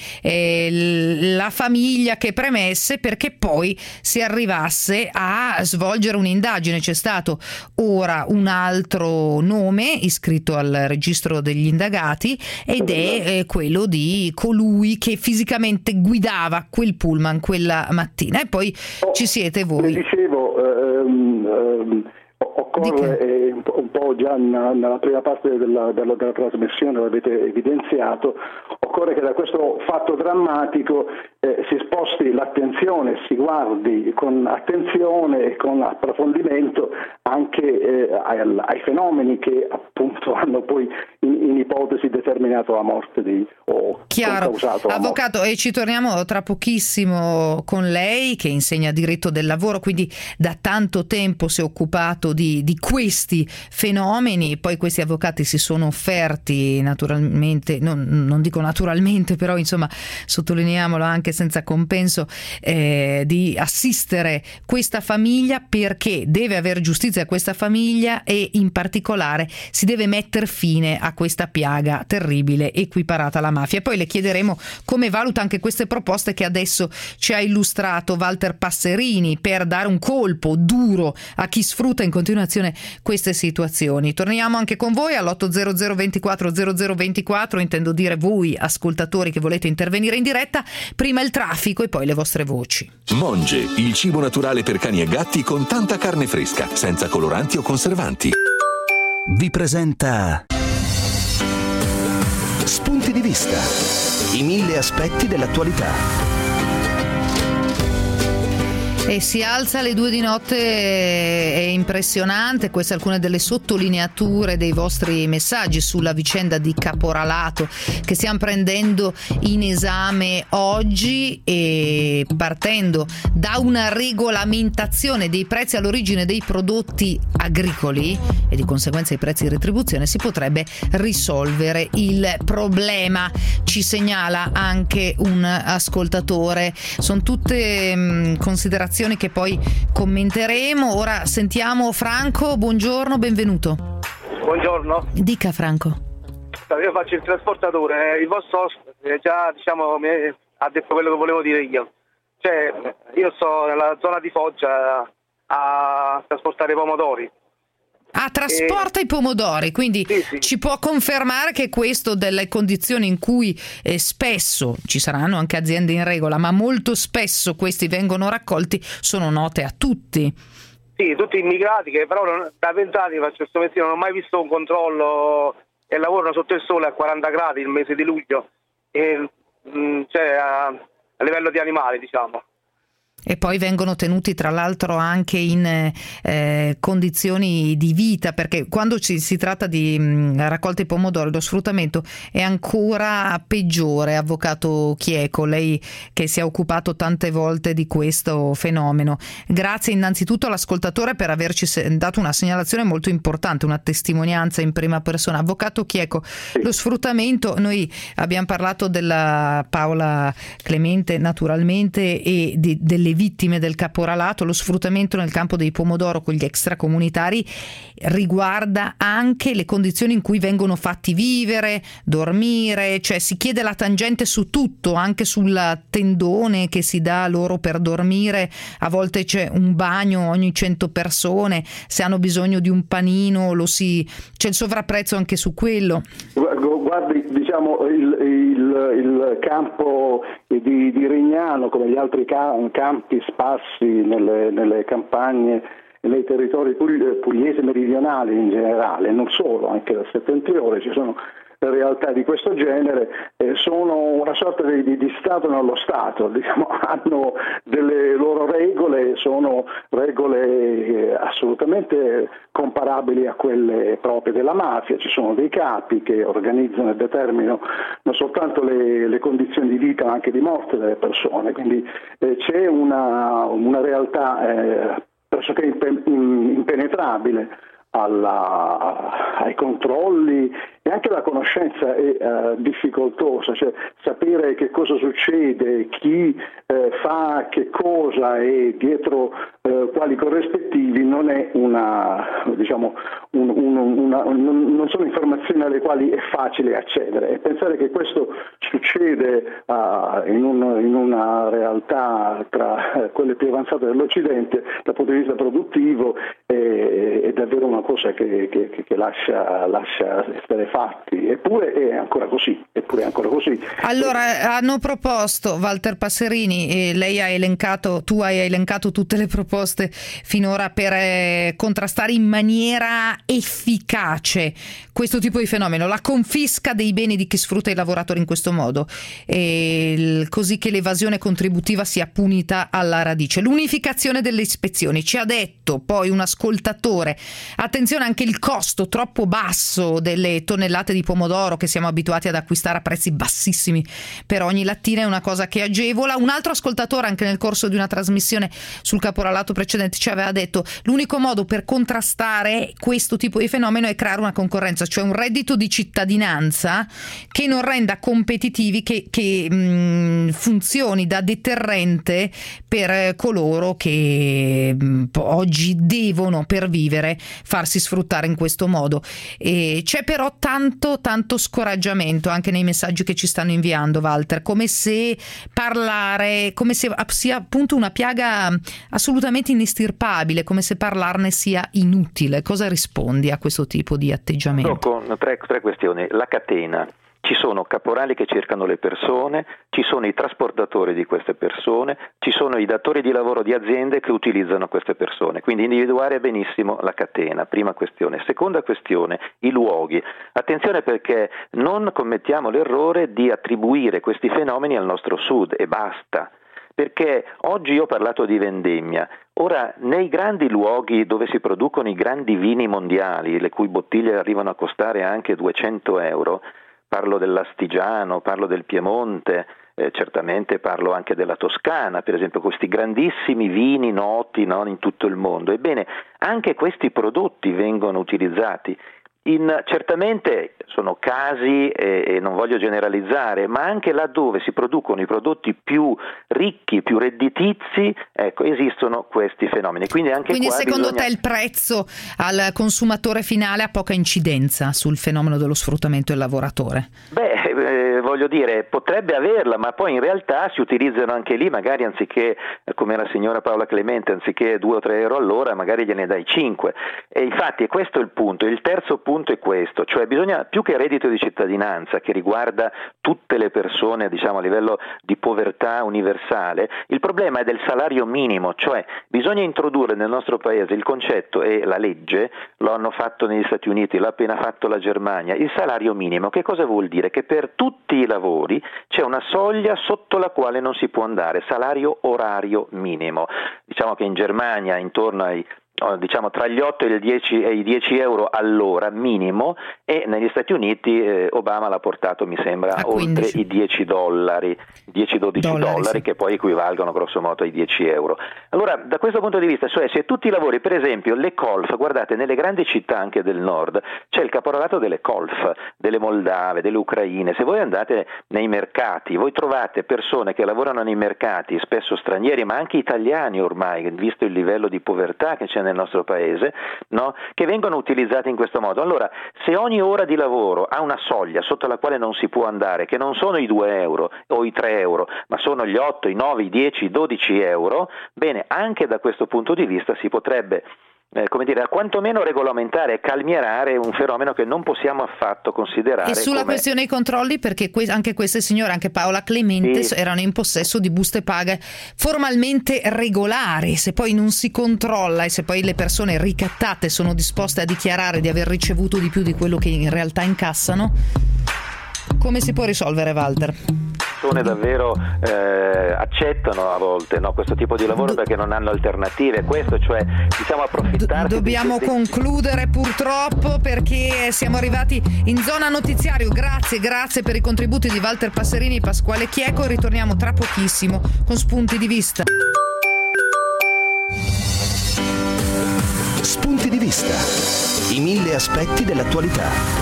eh, la famiglia che premesse perché poi si arrivasse a svolgere un'indagine. C'è stato ora un altro nome iscritto al registro degli indagati ed è eh, quello di colui che fisicamente guidava quel pullman quella mattina, e poi oh, ci siete voi. Le dicevo, ehm, ehm, occorre, eh, un, po', un po' già nella, nella prima parte della, della, della trasmissione l'avete evidenziato, occorre che da questo fatto drammatico eh, si sposti l'attenzione, si guardi con attenzione e con approfondimento anche eh, ai, ai fenomeni che appunto hanno poi in, in ipotesi determinato la morte di o Chiaro, causato la avvocato, morte. E ci torniamo tra pochissimo con lei che insegna diritto del lavoro, quindi da tanto tempo si è occupato di, di questi fenomeni. Poi questi avvocati si sono offerti naturalmente, non, non dico naturalmente, però insomma sottolineiamolo anche senza compenso, eh, di assistere questa famiglia, perché deve aver giustizia a questa famiglia e in particolare si deve mettere fine a questa piaga terribile equiparata alla mafia. Poi le chiederemo come valuta anche queste proposte che adesso ci ha illustrato Walter Passerini per dare un colpo duro a chi sfrutta in continuazione queste situazioni. Torniamo anche con voi all'otto zero zero ventiquattro zero zero ventiquattro, intendo dire voi ascoltatori che volete intervenire in diretta. Prima il traffico e poi le vostre voci. Monge, il cibo naturale per cani e gatti con tanta carne fresca, senza coloranti o conservanti. Vi presenta Spunti di vista, i mille aspetti dell'attualità. E si alza alle due di notte, è impressionante. Queste alcune delle sottolineature dei vostri messaggi sulla vicenda di caporalato che stiamo prendendo in esame oggi, e partendo da una regolamentazione dei prezzi all'origine dei prodotti agricoli e di conseguenza i prezzi di retribuzione si potrebbe risolvere il problema, ci segnala anche un ascoltatore. Sono tutte mh, considerazioni che poi commenteremo. Ora sentiamo Franco. Buongiorno, benvenuto. Buongiorno. Dica Franco. Io faccio il trasportatore, il vostro ospite già diciamo mi ha detto quello che volevo dire io. Cioè, io sto nella zona di Foggia a trasportare pomodori. Ah, trasporta e... i pomodori, quindi sì, sì. Ci può confermare che questo, delle condizioni in cui eh, spesso ci saranno anche aziende in regola, ma molto spesso questi vengono raccolti, sono note a tutti. Sì, tutti immigrati che però non, da vent'anni faccio questo mestiere, non ho mai visto un controllo e lavorano sotto il sole a quaranta gradi il mese di luglio, e, mh, cioè a, a livello di animali, diciamo. E poi vengono tenuti tra l'altro anche in eh, condizioni di vita, perché quando ci, si tratta di mh, raccolta di pomodori lo sfruttamento è ancora peggiore. Avvocato Chieco, lei che si è occupato tante volte di questo fenomeno, grazie innanzitutto all'ascoltatore per averci dato una segnalazione molto importante, una testimonianza in prima persona. Avvocato Chieco, lo sfruttamento, noi abbiamo parlato della Paola Clemente naturalmente e di, delle vittime del caporalato. Lo sfruttamento nel campo dei pomodoro con gli extracomunitari riguarda anche le condizioni in cui vengono fatti vivere, dormire, cioè si chiede la tangente su tutto, anche sul tendone che si dà loro per dormire. A volte c'è un bagno ogni cento persone, se hanno bisogno di un panino lo si c'è il sovrapprezzo anche su quello. Guardi, diciamo il, il, il campo di, di Rignano, come gli altri campi sparsi nelle, nelle campagne e nei territori pugliesi meridionali in generale, non solo, anche dal settentrione ci sono realtà di questo genere, eh, sono una sorta di, di, di Stato nello Stato, diciamo, hanno delle loro regole, sono regole eh, assolutamente comparabili a quelle proprie della mafia. Ci sono dei capi che organizzano e determinano non soltanto le, le condizioni di vita ma anche di morte delle persone, quindi eh, c'è una, una realtà eh, pressoché impenetrabile alla, ai controlli, e anche la conoscenza è uh, difficoltosa, cioè sapere che cosa succede, chi eh, fa che cosa e dietro eh, quali corrispettivi non è una, diciamo, un, un, una, un, non sono informazioni alle quali è facile accedere, e pensare che questo succede uh, in, un, in una realtà tra eh, quelle più avanzate dell'Occidente dal punto di vista produttivo è, è davvero una cosa che, che, che lascia, lascia stare fatti, eppure è ancora così, eppure è ancora così. Allora hanno proposto, Walter Passerini, e lei ha elencato, tu hai elencato tutte le proposte finora per eh, contrastare in maniera efficace questo tipo di fenomeno, la confisca dei beni di chi sfrutta i lavoratori in questo modo, e il, così che l'evasione contributiva sia punita alla radice, l'unificazione delle ispezioni. Ci ha detto poi un ascoltatore, attenzione anche il costo troppo basso delle tonnellate di pomodoro che siamo abituati ad acquistare a prezzi bassissimi per ogni lattina è una cosa che agevola. Un altro ascoltatore anche nel corso di una trasmissione sul caporalato precedente ci aveva detto l'unico modo per contrastare questo tipo di fenomeno è creare una concorrenza, cioè un reddito di cittadinanza che non renda competitivi, che, che mh, funzioni da deterrente per coloro che mh, oggi devono, per vivere, farsi sfruttare in questo modo. E c'è però tanto tanto scoraggiamento anche nei messaggi che ci stanno inviando, Walter, come se parlare, come se sia appunto una piaga assolutamente inestirpabile, come se parlarne sia inutile. Cosa rispondi a questo tipo di atteggiamento? Con tre, tre questioni. La catena. Ci sono caporali che cercano le persone, ci sono i trasportatori di queste persone, ci sono i datori di lavoro di aziende che utilizzano queste persone, quindi individuare benissimo la catena, prima questione. Seconda questione, i luoghi. Attenzione, perché non commettiamo l'errore di attribuire questi fenomeni al nostro sud e basta. Perché oggi io ho parlato di vendemmia, ora nei grandi luoghi dove si producono i grandi vini mondiali, le cui bottiglie arrivano a costare anche duecento euro, parlo dell'Astigiano, parlo del Piemonte, eh, certamente parlo anche della Toscana, per esempio, questi grandissimi vini noti, no, in tutto il mondo. Ebbene, anche questi prodotti vengono utilizzati. In, certamente sono casi e, e non voglio generalizzare, ma anche laddove si producono i prodotti più ricchi, più redditizi, ecco, esistono questi fenomeni. Quindi, anche Quindi qua secondo bisogna... te il prezzo al consumatore finale ha poca incidenza sul fenomeno dello sfruttamento del lavoratore? Beh, eh, voglio dire, potrebbe averla, ma poi in realtà si utilizzano anche lì, magari anziché, come la signora Paola Clemente, anziché due o tre euro all'ora, magari gliene dai cinque. E infatti questo è il punto. Il terzo punto è questo, cioè bisogna, più che reddito di cittadinanza che riguarda tutte le persone, diciamo a livello di povertà universale, il problema è del salario minimo, cioè bisogna introdurre nel nostro paese il concetto, e la legge lo hanno fatto negli Stati Uniti, l'ha appena fatto la Germania, il salario minimo. Che cosa vuol dire? Che per tutti i lavori c'è una soglia sotto la quale non si può andare, salario orario minimo. Diciamo che in Germania intorno ai diciamo tra gli otto e i dieci, e i dieci euro all'ora minimo, e negli Stati Uniti eh, Obama l'ha portato, mi sembra, a oltre i dieci dollari, dieci dodici dollari, dollari sì, che poi equivalgono grosso modo ai dieci euro. Allora, da questo punto di vista, cioè se tutti i lavori, per esempio le colf, guardate, nelle grandi città anche del nord c'è il caporalato delle colf, delle moldave, delle ucraine. Se voi andate nei mercati, voi trovate persone che lavorano nei mercati, spesso stranieri, ma anche italiani ormai, visto il livello di povertà che c'è nel nostro paese, no? Che vengono utilizzati in questo modo. Allora, se ogni ora di lavoro ha una soglia sotto la quale non si può andare, che non sono i due euro o i tre euro, ma sono gli otto, i nove, i dieci, i dodici euro, bene, anche da questo punto di vista si potrebbe Eh, come dire, quantomeno regolamentare e calmierare un fenomeno che non possiamo affatto considerare. E sulla come... questione dei controlli, perché que- anche queste signore, anche Paola Clemente, sì, erano in possesso di buste paga formalmente regolari. Se poi non si controlla e se poi le persone ricattate sono disposte a dichiarare di aver ricevuto di più di quello che in realtà incassano, come si può risolvere, Walter? Persone davvero eh, accettano a volte, no, questo tipo di lavoro perché non hanno alternative. Questo, cioè, diciamo, approfittarsi. Dobbiamo di... concludere purtroppo, perché siamo arrivati in zona notiziario. Grazie, grazie per i contributi di Walter Passerini e Pasquale Chieco. Ritorniamo tra pochissimo con spunti di vista. Spunti di vista. I mille aspetti dell'attualità.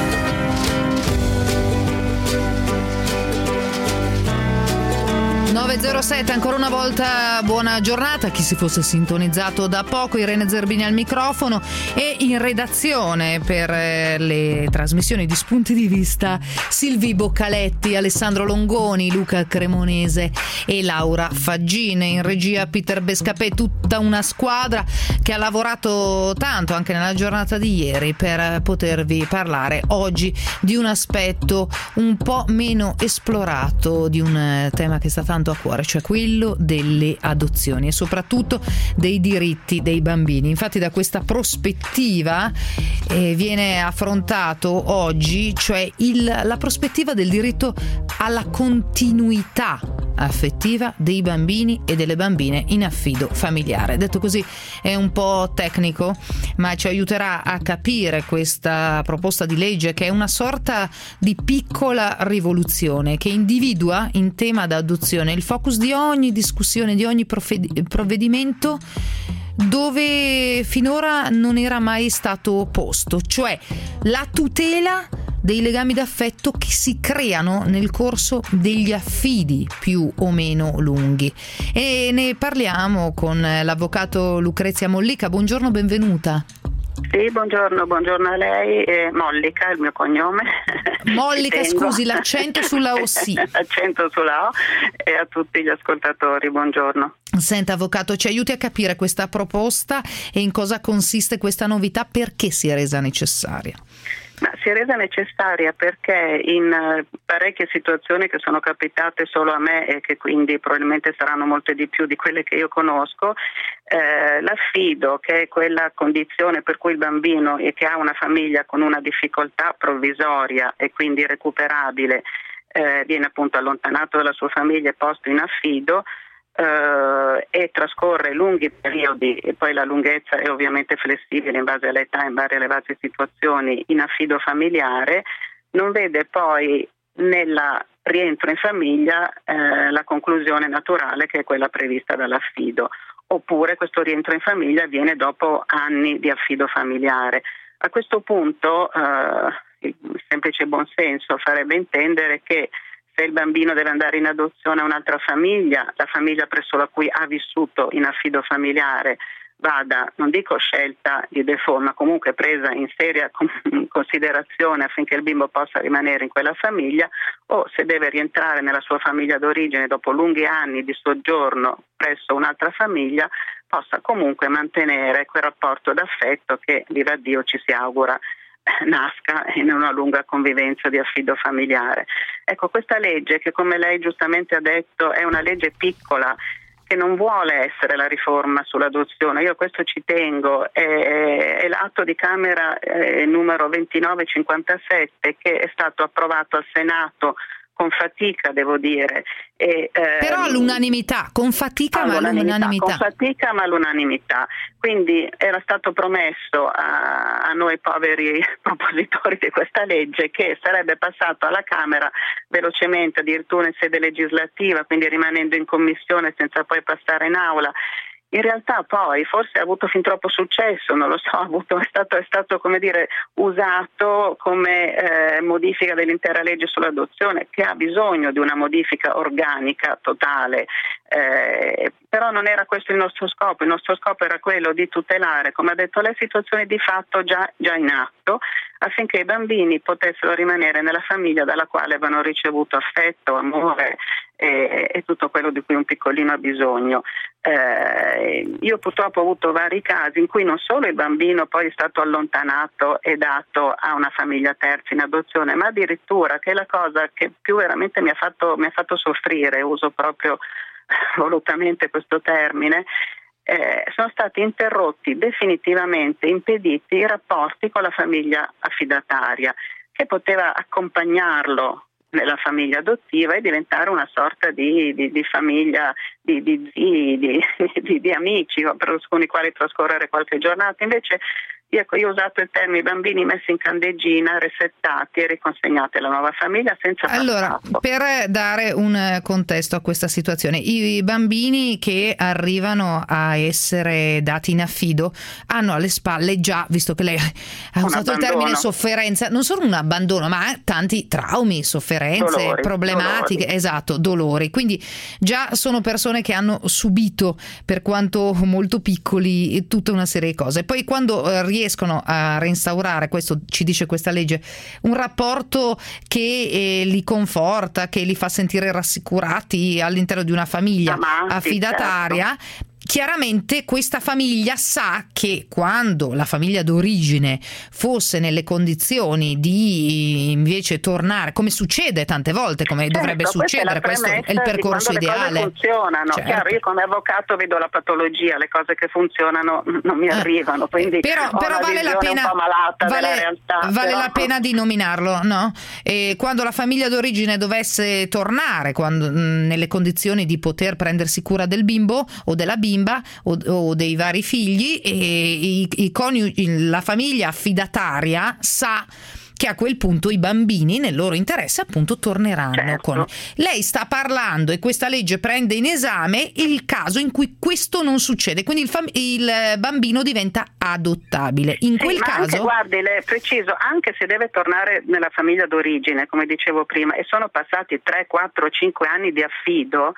nove e zero sette, ancora una volta buona giornata a chi si fosse sintonizzato da poco. Irene Zerbini al microfono e in redazione per le trasmissioni di Spunti di Vista Silvi Boccaletti, Alessandro Longoni, Luca Cremonese e Laura Faggine. In regia Peter Bescapè, tutta una squadra che ha lavorato tanto anche nella giornata di ieri per potervi parlare oggi di un aspetto un po' meno esplorato, di un tema che sta tanto a cuore, cioè quello delle adozioni e soprattutto dei diritti dei bambini. Infatti da questa prospettiva eh, viene affrontato oggi, cioè il, la prospettiva del diritto alla continuità affettiva dei bambini e delle bambine in affido familiare. Detto così è un po' tecnico, ma ci aiuterà a capire questa proposta di legge, che è una sorta di piccola rivoluzione che individua in tema d'adozione il focus di ogni discussione, di ogni provvedimento dove finora non era mai stato posto, cioè la tutela dei legami d'affetto che si creano nel corso degli affidi più o meno lunghi. E ne parliamo con l'avvocato Lucrezia Mollica. Buongiorno, benvenuta. Sì, buongiorno, buongiorno a lei. Eh, Mollica è il mio cognome. Mollica, scusi, l'accento sulla O, sì. L'accento sulla O, e a tutti gli ascoltatori, buongiorno. Senta, avvocato, ci aiuti a capire questa proposta e in cosa consiste questa novità, perché si è resa necessaria? Ma si è resa necessaria perché in parecchie situazioni che sono capitate solo a me e che quindi probabilmente saranno molte di più di quelle che io conosco, eh, l'affido, che è quella condizione per cui il bambino e che ha una famiglia con una difficoltà provvisoria e quindi recuperabile eh, viene appunto allontanato dalla sua famiglia e posto in affido, Uh, e trascorre lunghi periodi, e poi la lunghezza è ovviamente flessibile in base all'età, in base alle varie situazioni, in affido familiare, non vede poi nel rientro in famiglia eh, la conclusione naturale, che è quella prevista dall'affido, oppure questo rientro in famiglia avviene dopo anni di affido familiare. A questo punto uh, il semplice buonsenso farebbe intendere che se il bambino deve andare in adozione a un'altra famiglia, la famiglia presso la cui ha vissuto in affido familiare vada, non dico scelta di default, ma comunque presa in seria considerazione affinché il bimbo possa rimanere in quella famiglia, o se deve rientrare nella sua famiglia d'origine dopo lunghi anni di soggiorno presso un'altra famiglia, possa comunque mantenere quel rapporto d'affetto che, viva Dio, ci si augura nasca in una lunga convivenza di affido familiare. Ecco, questa legge, che come lei giustamente ha detto è una legge piccola, che non vuole essere la riforma sull'adozione, io a questo ci tengo, è, è l'atto di Camera eh, numero ventinove cinquantasette, che è stato approvato al Senato con fatica, devo dire. E, eh, Però all'unanimità, con fatica ma all'unanimità. Con fatica ma all'unanimità. Quindi era stato promesso a, a noi poveri propositori di questa legge che sarebbe passato alla Camera velocemente, addirittura in sede legislativa, quindi rimanendo in commissione senza poi passare in aula. In realtà poi forse ha avuto fin troppo successo, non lo so, ha avuto, è stato, è stato come dire, usato come eh, modifica dell'intera legge sull'adozione, che ha bisogno di una modifica organica, totale, eh, però non era questo il nostro scopo. Il nostro scopo era quello di tutelare, come ha detto lei, situazioni di fatto già, già in atto, affinché i bambini potessero rimanere nella famiglia dalla quale avevano ricevuto affetto, amore e, e tutto quello di cui un piccolino ha bisogno. Eh, io purtroppo ho avuto vari casi in cui non solo il bambino poi è stato allontanato e dato a una famiglia terza in adozione, ma addirittura, che è la cosa che più veramente mi ha fatto, mi ha fatto soffrire, uso proprio volutamente questo termine, eh, sono stati interrotti definitivamente, impediti i rapporti con la famiglia affidataria, che poteva accompagnarlo nella famiglia adottiva e diventare una sorta di, di, di famiglia di, di zii, di, di, di amici con i quali trascorrere qualche giornata. Invece Ecco, io ho usato il termine i bambini messi in candeggina, resettati e riconsegnati alla nuova famiglia senza Allora, passato. per dare un contesto a questa situazione, i bambini che arrivano a essere dati in affido hanno alle spalle già, visto che lei ha Un usato abbandono. il termine sofferenza, non solo un abbandono, ma tanti traumi, sofferenze, Dolori, problematiche, dolori. esatto, dolori. Quindi già sono persone che hanno subito, per quanto molto piccoli, tutta una serie di cose. Poi quando eh, riescono a reinstaurare, questo ci dice questa legge, un rapporto che eh, li conforta, che li fa sentire rassicurati all'interno di una famiglia Amanti, affidataria, chiaramente questa famiglia sa che quando la famiglia d'origine fosse nelle condizioni di invece tornare, come succede tante volte, come Certo, dovrebbe questa succedere, è la questo è il premessa di percorso quando ideale. Le cose funzionano, Certo. chiaro, io come avvocato vedo la patologia, le cose che funzionano non mi Eh, arrivano, quindi però, ho però una vale la visione pena, un po' malata vale, della realtà. vale però. la pena di nominarlo, no? E quando la famiglia d'origine dovesse tornare quando, mh, nelle condizioni di poter prendersi cura del bimbo o della bimba o, o dei vari figli, e i, i coniugi, la famiglia affidataria sa che a quel punto i bambini nel loro interesse appunto torneranno. Certo. Con lei sta parlando, e questa legge prende in esame il caso in cui questo non succede, quindi il, fam- il bambino diventa adottabile. In Sì, quel ma caso anche, guardi, le preciso, anche se deve tornare nella famiglia d'origine, come dicevo prima, e sono passati tre, quattro, cinque anni di affido,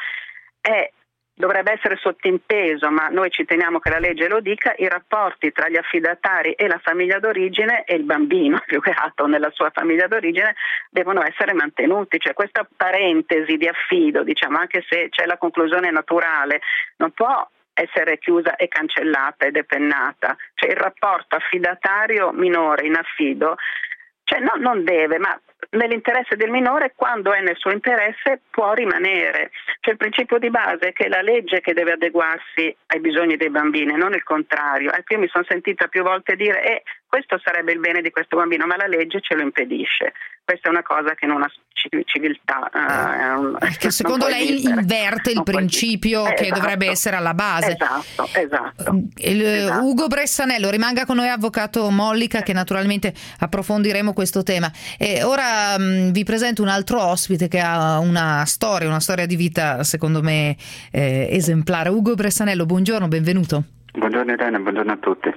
è dovrebbe essere sottinteso, ma noi ci teniamo che la legge lo dica, i rapporti tra gli affidatari e la famiglia d'origine e il bambino più che altro nella sua famiglia d'origine devono essere mantenuti, cioè questa parentesi di affido, diciamo, anche se c'è la conclusione naturale, non può essere chiusa e cancellata e depennata, cioè il rapporto affidatario minore in affido, cioè no, non deve, ma nell'interesse del minore, quando è nel suo interesse, può rimanere. Cioè il principio di base è che è la legge che deve adeguarsi ai bisogni dei bambini, non il contrario. Ecco, io mi sono sentita più volte dire eh, questo sarebbe il bene di questo bambino, ma la legge ce lo impedisce. Questa è una cosa che non ha civiltà. Eh, che secondo lei esistere. inverte il non principio che esatto. dovrebbe essere alla base. Esatto, esatto. Il, esatto. Ugo Bressanello, rimanga con noi, avvocato Mollica, che naturalmente approfondiremo questo tema. E ora mh, vi presento un altro ospite che ha una storia, una storia di vita secondo me eh, esemplare. Ugo Bressanello, buongiorno, benvenuto. Buongiorno Irene, buongiorno a tutti.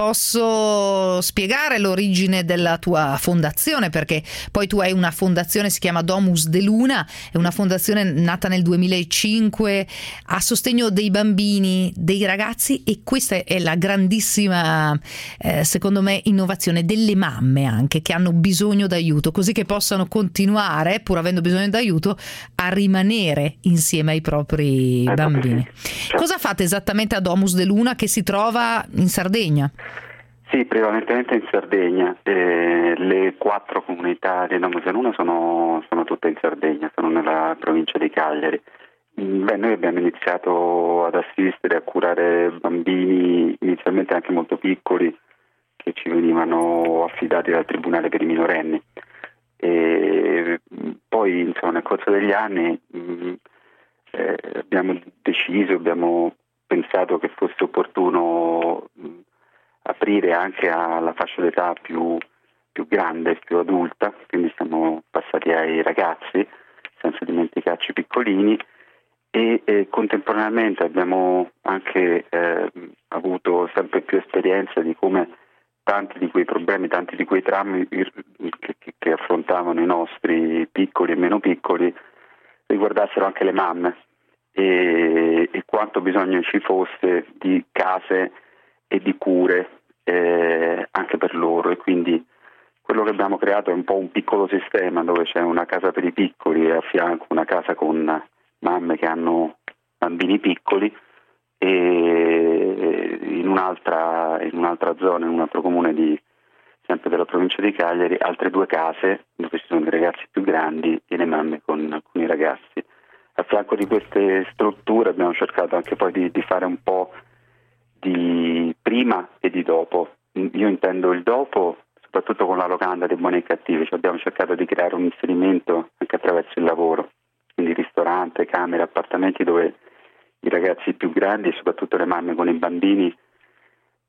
Posso spiegare l'origine della tua fondazione, perché poi tu hai una fondazione, si chiama Domus de Luna, è una fondazione nata nel duemilacinque a sostegno dei bambini, dei ragazzi, e questa è la grandissima eh, secondo me innovazione delle mamme anche, che hanno bisogno d'aiuto, così che possano continuare, pur avendo bisogno d'aiuto, a rimanere insieme ai propri eh, bambini. Certo. Cosa fate esattamente a Domus de Luna, che si trova in Sardegna? Sì, prevalentemente in Sardegna. Eh, le quattro comunità di Domus de Luna sono, sono tutte in Sardegna, sono nella provincia di Cagliari. Beh, noi abbiamo iniziato ad assistere, a curare bambini inizialmente anche molto piccoli che ci venivano affidati dal Tribunale per i minorenni. E poi insomma, nel corso degli anni mh, eh, abbiamo deciso, abbiamo pensato che fosse opportuno mh, aprire anche alla fascia d'età più, più grande, più adulta, quindi siamo passati ai ragazzi senza dimenticarci i piccolini, e, e contemporaneamente abbiamo anche eh, avuto sempre più esperienza di come tanti di quei problemi, tanti di quei drammi che, che, che affrontavano i nostri piccoli e meno piccoli riguardassero anche le mamme, e, e quanto bisogno ci fosse di case e di cure eh, anche per loro. E quindi quello che abbiamo creato è un po' un piccolo sistema dove c'è una casa per i piccoli e a fianco una casa con mamme che hanno bambini piccoli, e in un'altra, in un'altra zona, in un altro comune di, sempre della provincia di Cagliari, altre due case dove ci sono i ragazzi più grandi e le mamme con, con i ragazzi. A fianco di queste strutture abbiamo cercato anche poi di, di fare un po' di prima e di dopo. Io intendo il dopo soprattutto con la locanda dei buoni e cattivi, cioè abbiamo cercato di creare un inserimento anche attraverso il lavoro, quindi ristorante, camere, appartamenti dove i ragazzi più grandi e soprattutto le mamme con i bambini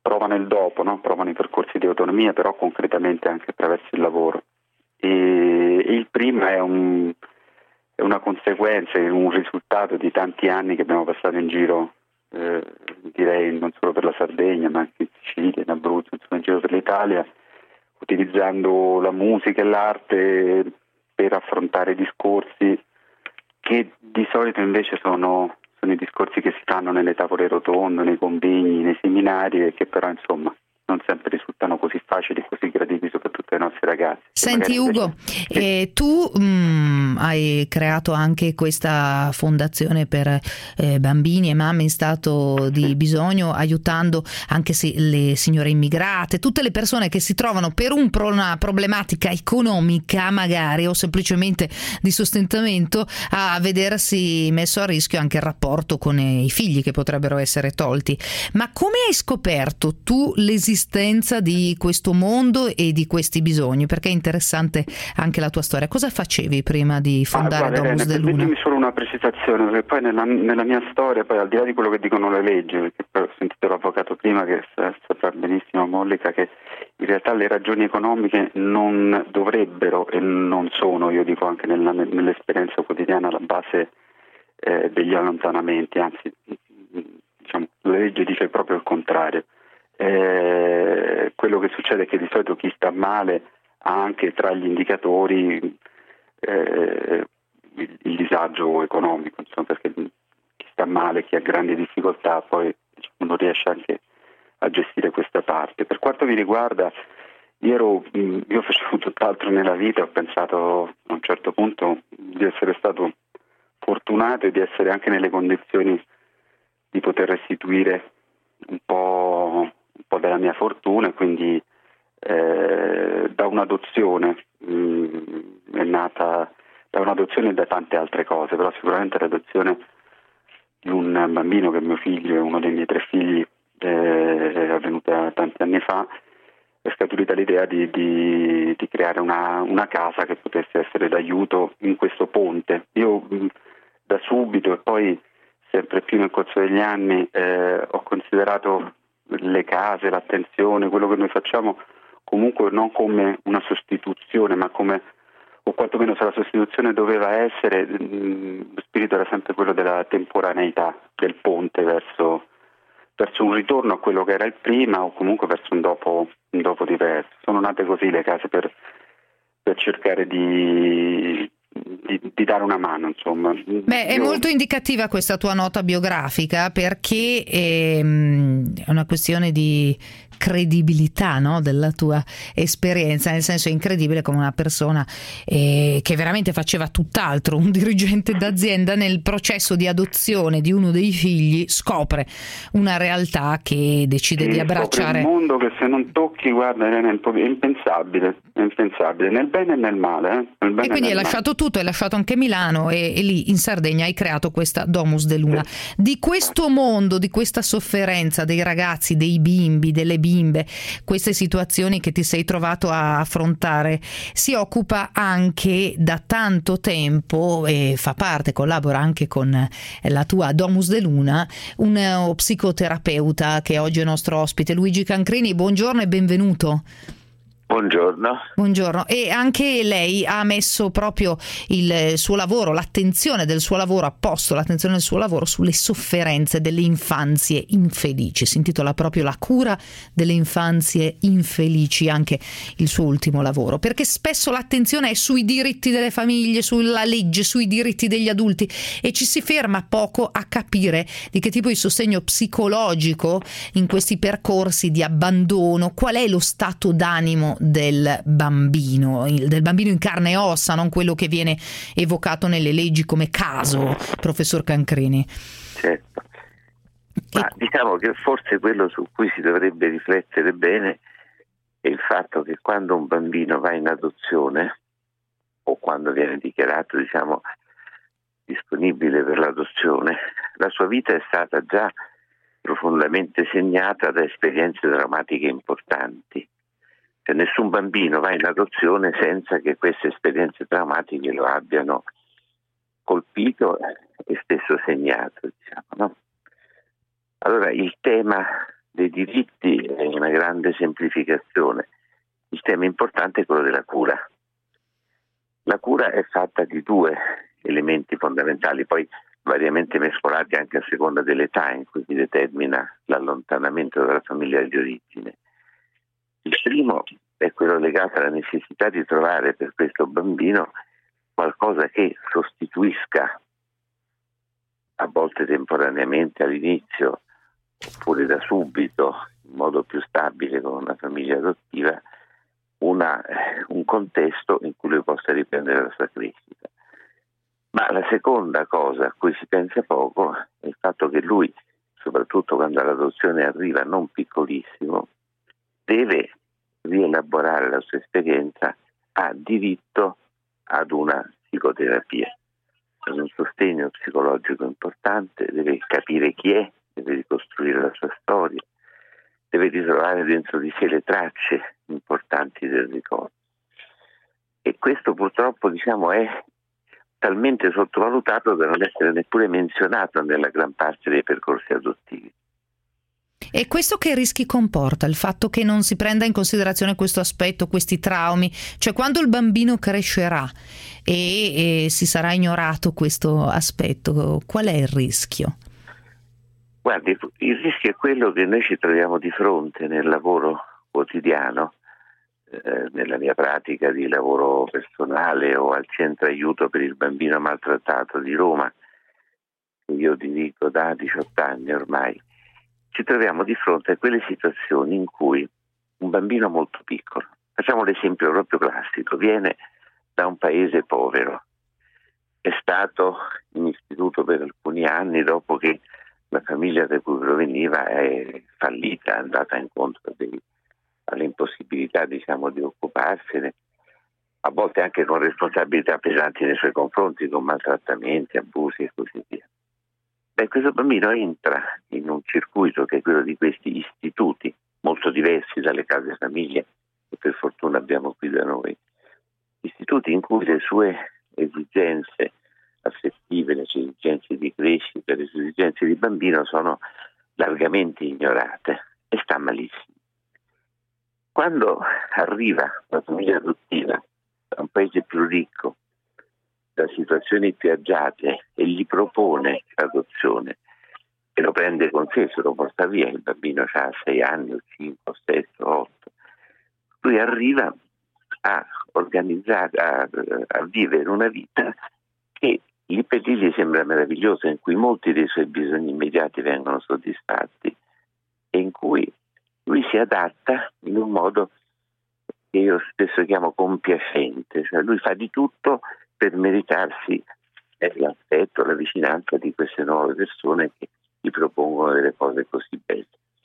provano il dopo, no? Provano i percorsi di autonomia, però concretamente anche attraverso il lavoro. E, e il prima è, un, è una conseguenza, è un risultato di tanti anni che abbiamo passato in giro, eh, direi non solo per la Sardegna, ma anche in Sicilia, in Abruzzo, insomma in giro per l'Italia, utilizzando la musica e l'arte per affrontare discorsi che di solito invece sono, sono i discorsi che si fanno nelle tavole rotonde, nei convegni, nei seminari, e che però insomma non sempre risultano così facili e così graditi, soprattutto ai nostri ragazzi. Senti Ugo, invece... eh, tu mh, hai creato anche questa fondazione per eh, bambini e mamme in stato di bisogno, aiutando anche se le signore immigrate, tutte le persone che si trovano per un pro, una problematica economica magari o semplicemente di sostentamento a vedersi messo a rischio anche il rapporto con i figli che potrebbero essere tolti. Ma come hai scoperto tu l'esistenza di questo mondo e di questi bisogni? Perché è interessante anche la tua storia. Cosa facevi prima di fondare ah, guarda, Domus Irene, Dell'Una? Permettimi solo una precisazione, perché poi nella, nella mia storia, poi al di là di quello che dicono le leggi, perché poi ho sentito l'avvocato prima che saprà benissimo Mollica che in realtà le ragioni economiche non dovrebbero e non sono, io dico anche nella, nell'esperienza quotidiana, la base eh, degli allontanamenti, anzi diciamo, la legge dice proprio il contrario. Eh, quello che succede è che di solito chi sta male ha anche tra gli indicatori eh, il, il disagio economico, insomma, perché chi sta male, chi ha grandi difficoltà poi diciamo, non riesce anche a gestire questa parte. Per quanto mi riguarda, io, ero, io facevo tutt'altro nella vita, ho pensato a un certo punto di essere stato fortunato e di essere anche nelle condizioni di poter restituire un po' un po' della mia fortuna, e quindi eh, da un'adozione mh, è nata da un'adozione e da tante altre cose, però sicuramente l'adozione di un bambino che è mio figlio, è uno dei miei tre figli, eh, è avvenuta tanti anni fa, è scaturita l'idea di, di, di creare una, una casa che potesse essere d'aiuto in questo ponte. Io mh, da subito e poi sempre più nel corso degli anni eh, ho considerato le case, l'attenzione, quello che noi facciamo comunque non come una sostituzione, ma come, o quantomeno se la sostituzione doveva essere, lo spirito era sempre quello della temporaneità, del ponte verso, verso un ritorno a quello che era il prima o comunque verso un dopo, un dopo diverso. Sono nate così le case per, per cercare di... Di, di dare una mano, insomma. Beh, è Io... molto indicativa questa tua nota biografica, perché ehm, è una questione di credibilità, no, della tua esperienza, nel senso è incredibile come una persona eh, che veramente faceva tutt'altro, un dirigente d'azienda, nel processo di adozione di uno dei figli scopre una realtà che decide sì, di abbracciare. Scopre un mondo che se non tocchi, guarda, è impensabile, è impensabile, nel bene e nel male. Eh? Nel bene e quindi e hai lasciato male. tutto, hai lasciato anche Milano e, e lì in Sardegna hai creato questa Domus Dell'Una. Sì. Di questo mondo, di questa sofferenza dei ragazzi, dei bimbi, delle bimbe, queste situazioni che ti sei trovato a affrontare, si occupa anche da tanto tempo e fa parte, collabora anche con la tua Domus Dell'Una, un psicoterapeuta che oggi è nostro ospite, Luigi Cancrini. Buongiorno e benvenuto. Buongiorno. Buongiorno. E anche lei ha messo proprio il suo lavoro, l'attenzione del suo lavoro, ha posto l'attenzione del suo lavoro sulle sofferenze delle infanzie infelici. Si intitola proprio La cura delle infanzie infelici, anche il suo ultimo lavoro, perché spesso l'attenzione è sui diritti delle famiglie, sulla legge, sui diritti degli adulti e ci si ferma poco a capire di che tipo di sostegno psicologico in questi percorsi di abbandono, qual è lo stato d'animo del bambino, del bambino in carne e ossa, non quello che viene evocato nelle leggi come caso, professor Cancrini. Certo, ma e... diciamo che forse quello su cui si dovrebbe riflettere bene è il fatto che quando un bambino va in adozione o quando viene dichiarato, diciamo, disponibile per l'adozione, la sua vita è stata già profondamente segnata da esperienze drammatiche importanti. Cioè, nessun bambino va in adozione senza che queste esperienze drammatiche lo abbiano colpito e spesso segnato, diciamo, no? Allora il tema dei diritti una grande semplificazione. Il tema importante è quello della cura. La cura è fatta di due elementi fondamentali, poi variamente mescolati anche a seconda dell'età in cui si determina l'allontanamento dalla famiglia di origine. Il primo è quello legato alla necessità di trovare per questo bambino qualcosa che sostituisca, a volte temporaneamente all'inizio, oppure da subito, in modo più stabile con una famiglia adottiva, una, un contesto in cui lui possa riprendere la sua crescita. Ma la seconda cosa a cui si pensa poco è il fatto che lui, soprattutto quando l'adozione arriva non piccolissimo, deve rielaborare la sua esperienza, ha diritto ad una psicoterapia, ad un sostegno psicologico importante, deve capire chi è, deve ricostruire la sua storia, deve ritrovare dentro di sé le tracce importanti del ricordo. E questo purtroppo, diciamo, è talmente sottovalutato da non essere neppure menzionato nella gran parte dei percorsi adottivi. E questo che rischi comporta? Il fatto che non si prenda in considerazione questo aspetto, questi traumi? Cioè, quando il bambino crescerà e, e si sarà ignorato questo aspetto, qual è il rischio? Guardi, il rischio è quello che noi ci troviamo di fronte nel lavoro quotidiano, eh, nella mia pratica di lavoro personale o al centro aiuto per il bambino maltrattato di Roma, che io dirigo da diciotto anni ormai. Ci troviamo di fronte a quelle situazioni in cui un bambino molto piccolo, facciamo l'esempio proprio classico, viene da un paese povero, è stato in istituto per alcuni anni dopo che la famiglia da cui proveniva è fallita, è andata incontro dei, alle impossibilità, diciamo, di occuparsene, a volte anche con responsabilità pesanti nei suoi confronti, con maltrattamenti, abusi e così via. Beh, questo bambino entra in un circuito che è quello di questi istituti, molto diversi dalle case famiglie, che per fortuna abbiamo qui da noi, istituti in cui le sue esigenze affettive, le sue esigenze di crescita, le sue esigenze di bambino sono largamente ignorate e sta malissimo. Quando arriva la famiglia adottiva da un paese più ricco, da situazioni più agiate e gli propone l'adozione e lo prende con sé, se lo porta via, il bambino ha sei anni o cinque o sette o otto, lui arriva a organizzare, a, a vivere una vita che lì per lì gli sembra meravigliosa, in cui molti dei suoi bisogni immediati vengono soddisfatti e in cui lui si adatta in un modo che io spesso chiamo compiacente, cioè lui fa di tutto per meritarsi l'affetto, la vicinanza di queste nuove persone che gli propongono delle cose così belle.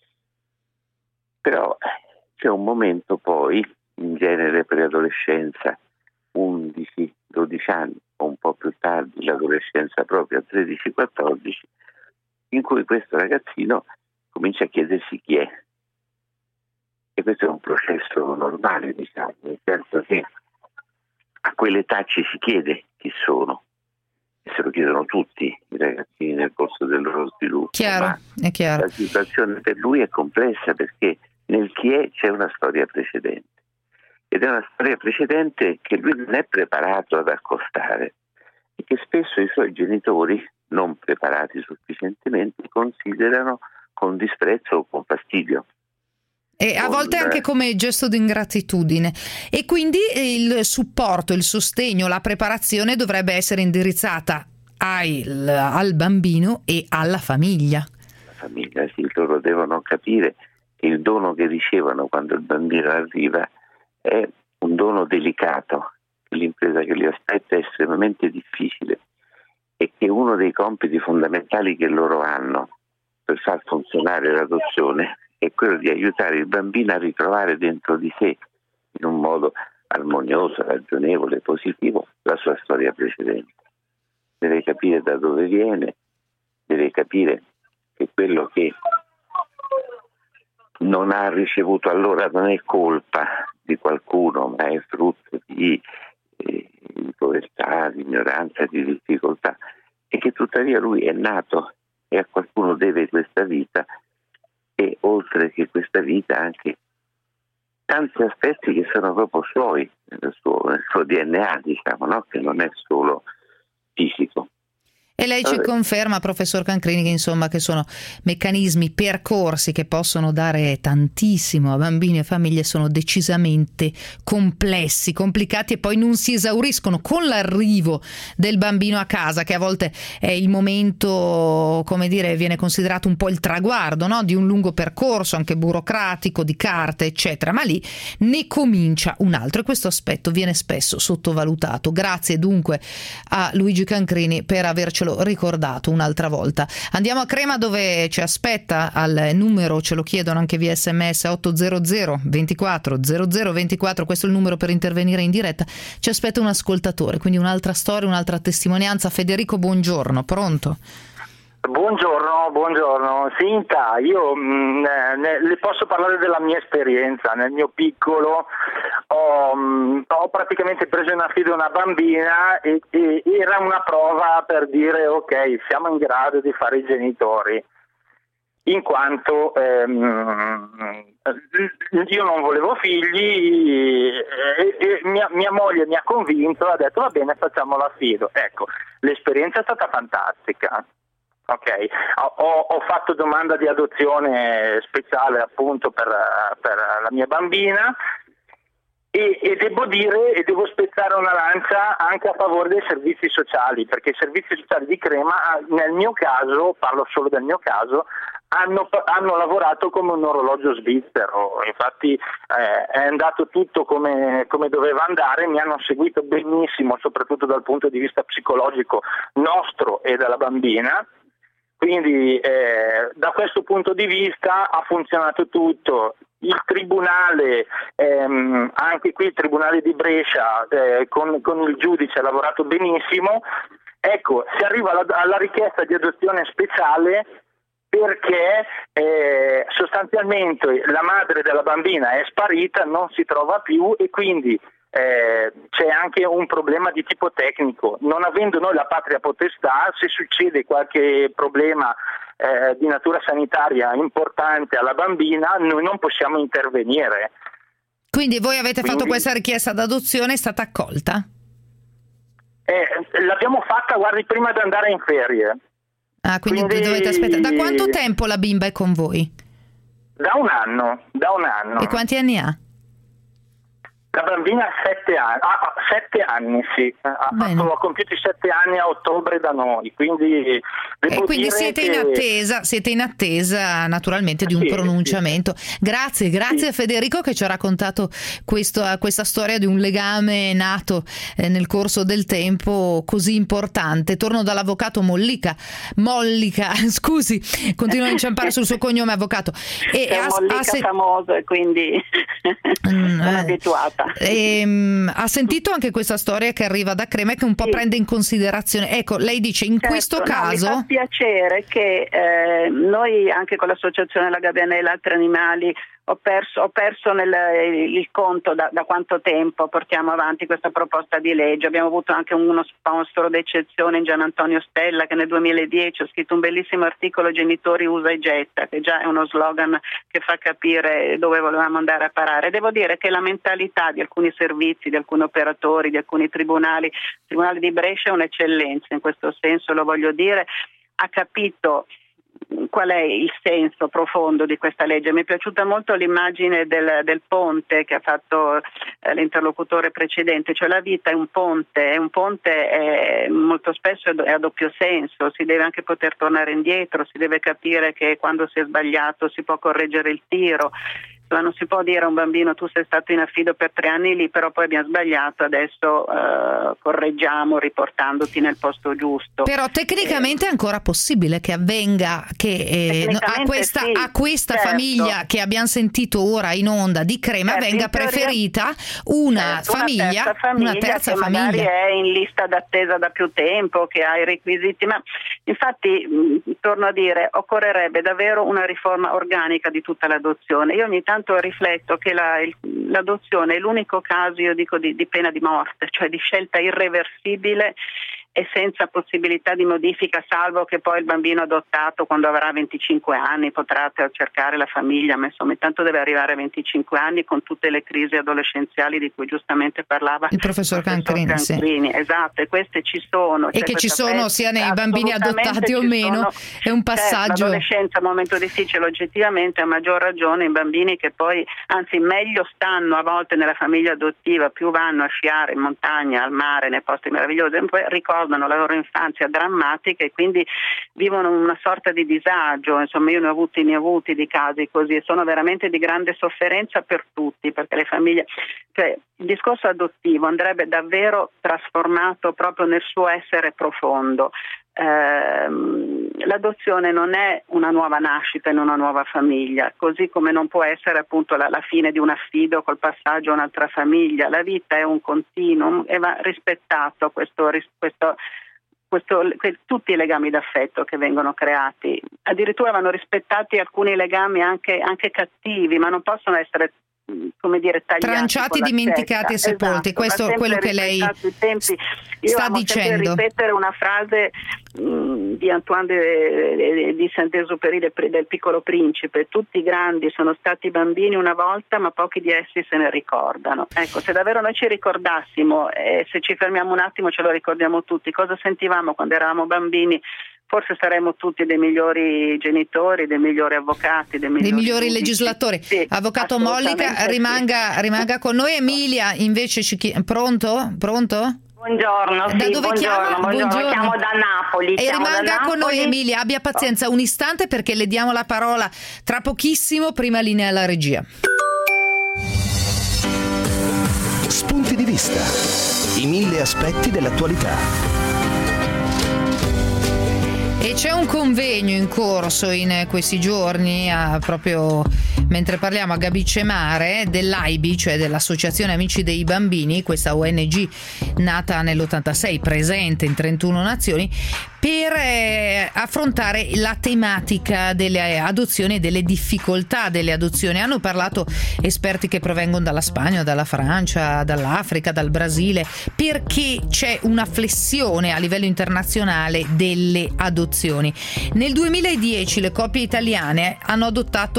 Però c'è un momento poi, in genere preadolescenza, undici dodici anni o un po' più tardi, l'adolescenza proprio a tredici quattordici, in cui questo ragazzino comincia a chiedersi chi è. E questo è un processo normale, diciamo, nel senso che a quell'età ci si chiede chi sono, e se lo chiedono tutti i ragazzini nel corso del loro sviluppo. Chiaro, ma è chiaro. La situazione per lui è complessa perché nel chi è c'è una storia precedente, ed è una storia precedente che lui non è preparato ad accostare e che spesso i suoi genitori, non preparati sufficientemente, considerano con disprezzo o con fastidio. E a volte anche come gesto di ingratitudine. E quindi il supporto, il sostegno, la preparazione dovrebbe essere indirizzata al, al bambino e alla famiglia. La famiglia, sì, loro devono capire che il dono che ricevono quando il bambino arriva è un dono delicato, l'impresa che li aspetta è estremamente difficile e che uno dei compiti fondamentali che loro hanno per far funzionare l'adozione è quello di aiutare il bambino a ritrovare dentro di sé, in un modo armonioso, ragionevole, positivo, la sua storia precedente. Deve capire da dove viene, deve capire che quello che non ha ricevuto allora non è colpa di qualcuno, ma è frutto di, eh, di povertà, di ignoranza, di difficoltà, e che tuttavia lui è nato e a qualcuno deve questa vita, e oltre che questa vita, anche tanti aspetti che sono proprio suoi, nel suo, nel suo D N A, diciamo, no? Che non è solo fisico. E lei ci conferma, professor Cancrini, che insomma che sono meccanismi, percorsi che possono dare tantissimo a bambini e famiglie, sono decisamente complessi, complicati e poi non si esauriscono con l'arrivo del bambino a casa, che a volte è il momento, come dire, viene considerato un po' il traguardo, no? Di un lungo percorso anche burocratico, di carte eccetera, ma lì ne comincia un altro e questo aspetto viene spesso sottovalutato. Grazie dunque a Luigi Cancrini per avercelo ricordato un'altra volta. Andiamo a Crema, dove ci aspetta al numero, ce lo chiedono anche via sms, otto zero zero ventiquattro zero zero ventiquattro, questo è il numero per intervenire in diretta. Ci aspetta un ascoltatore, quindi un'altra storia, un'altra testimonianza. Federico, buongiorno, pronto? Buongiorno, buongiorno. Sinta, io mh, ne, le posso parlare della mia esperienza. Nel mio piccolo ho, mh, ho praticamente preso in affido una bambina e, e era una prova per dire ok, siamo in grado di fare i genitori, in quanto ehm, io non volevo figli e, e mia, mia moglie mi ha convinto, ha detto va bene, facciamo l'affido. Ecco, l'esperienza è stata fantastica. Ok, ho, ho fatto domanda di adozione speciale appunto per, per la mia bambina e, e devo dire e devo spezzare una lancia anche a favore dei servizi sociali, perché i servizi sociali di Crema, nel mio caso, parlo solo del mio caso, hanno, hanno lavorato come un orologio svizzero. Infatti eh, è andato tutto come, come doveva andare, mi hanno seguito benissimo, soprattutto dal punto di vista psicologico nostro e della bambina. Quindi eh, da questo punto di vista ha funzionato tutto. Il tribunale, ehm, anche qui il tribunale di Brescia eh, con, con il giudice ha lavorato benissimo. Ecco, si arriva alla, alla richiesta di adozione speciale perché eh, sostanzialmente la madre della bambina è sparita, non si trova più e quindi Eh, c'è anche un problema di tipo tecnico. Non avendo noi la patria potestà, se succede qualche problema eh, di natura sanitaria importante alla bambina, noi non possiamo intervenire. Quindi voi avete Quindi, fatto questa richiesta d'adozione, è stata accolta? Eh, l'abbiamo fatta, guardi, prima di andare in ferie. Ah, quindi, quindi dovete aspettare. Da quanto tempo la bimba è con voi? Da un anno, da un anno. E quanti anni ha? La bambina ha sette anni, ah, sette anni sì, ha, fatto, ha compiuto i sette anni a ottobre da noi, quindi devo e quindi dire siete che... in attesa, siete in attesa naturalmente di un sì, pronunciamento. Sì. Grazie, grazie sì. a Federico che ci ha raccontato questo, questa storia di un legame nato eh, nel corso del tempo così importante. Torno dall'avvocato Mollica, Mollica, scusi, continuo a inciampare sul suo cognome, avvocato. E è un Mollica se... famoso e quindi mm, sono abituata. E, um, ha sentito anche questa storia che arriva da Crema e che un po' sì. prende in considerazione, ecco, lei dice in certo, questo caso no, mi fa piacere che eh, noi anche con l'associazione La Gabbianella e altri animali ho perso, ho perso nel, il conto da, da quanto tempo portiamo avanti questa proposta di legge. Abbiamo avuto anche uno sponsor d'eccezione in Gian Antonio Stella, che nel duemiladieci ha scritto un bellissimo articolo Genitori usa e getta, che già è uno slogan che fa capire dove volevamo andare a parare. Devo dire che la mentalità di alcuni servizi, di alcuni operatori, di alcuni tribunali, il Tribunale di Brescia è un'eccellenza, in questo senso lo voglio dire, ha capito qual è il senso profondo di questa legge. Mi è piaciuta molto l'immagine del, del ponte che ha fatto eh, l'interlocutore precedente, cioè la vita è un ponte, è un ponte è, molto spesso è a doppio senso, si deve anche poter tornare indietro, si deve capire che quando si è sbagliato si può correggere il tiro. Ma non si può dire a un bambino tu sei stato in affido per tre anni lì, però poi abbiamo sbagliato, adesso eh, correggiamo riportandoti nel posto giusto. Però tecnicamente eh, è ancora possibile che avvenga che eh, a questa, sì, a questa certo. famiglia che abbiamo sentito ora in onda di Crema certo, venga preferita una, certo, famiglia, una terza famiglia, una terza che famiglia. magari è in lista d'attesa da più tempo, che ha i requisiti, ma infatti mh, torno a dire occorrerebbe davvero una riforma organica di tutta l'adozione. Io ogni tanto rifletto che la, il, l'adozione è l'unico caso, io dico, di, di pena di morte, cioè di scelta irreversibile e senza possibilità di modifica, salvo che poi il bambino adottato quando avrà venticinque anni potrà cercare la famiglia, ma insomma intanto deve arrivare a venticinque anni con tutte le crisi adolescenziali di cui giustamente parlava il professor Cancrini. Cancrini. Sì. Esatto, e queste ci sono. E che ci sono pre- sia nei bambini adottati o meno, sono, è un passaggio. Certo, l'adolescenza è un momento difficile oggettivamente, a maggior ragione i bambini che poi, anzi meglio stanno a volte nella famiglia adottiva, più vanno a sciare in montagna, al mare, nei posti meravigliosi, poi ricordano la loro infanzia drammatica e quindi vivono una sorta di disagio. Insomma, io ne ho avuti, ne ho avuti di casi così, e sono veramente di grande sofferenza per tutti, perché le famiglie, cioè il discorso adottivo andrebbe davvero trasformato proprio nel suo essere profondo. Eh, l'adozione non è una nuova nascita in una nuova famiglia, così come non può essere appunto la, la fine di un affido col passaggio a un'altra famiglia. La vita è un continuum e va rispettato questo, questo, questo, tutti i legami d'affetto che vengono creati. Addirittura vanno rispettati alcuni legami anche, anche cattivi, ma non possono essere, come dire, tagliati, tranciati, dimenticati e sepolti. Esatto, questo è quello che lei tempi. Io sta amo dicendo. Ripetere una frase mh, di Antoine de, de, di Saint-Exupéry del, del Piccolo Principe: tutti i grandi sono stati bambini una volta, ma pochi di essi se ne ricordano. Ecco, se davvero noi ci ricordassimo, e se ci fermiamo un attimo ce lo ricordiamo tutti, cosa sentivamo quando eravamo bambini, forse saremmo tutti dei migliori genitori, dei migliori avvocati, dei migliori, dei migliori giudici. legislatori. Sì, Avvocato Mollica, rimanga, sì. rimanga con noi. Emilia invece ci chiede, pronto? Pronto? Buongiorno, da sì, dove buongiorno, chiama? buongiorno, Buongiorno. chiamo da Napoli. E rimanga da con Napoli. noi Emilia, abbia pazienza un istante perché le diamo la parola tra pochissimo, prima linea alla regia. Spunti di vista, i mille aspetti dell'attualità. E c'è un convegno in corso in questi giorni, a, proprio mentre parliamo a Gabice Mare, dell'A I B I, cioè dell'Associazione Amici dei Bambini, questa O N G nata nell'ottantasei, presente in trentuno nazioni, per eh, affrontare la tematica delle adozioni e delle difficoltà delle adozioni. Hanno parlato esperti che provengono dalla Spagna, dalla Francia, dall'Africa, dal Brasile, perché c'è una flessione a livello internazionale delle adozioni. Nel duemiladieci le coppie italiane hanno adottato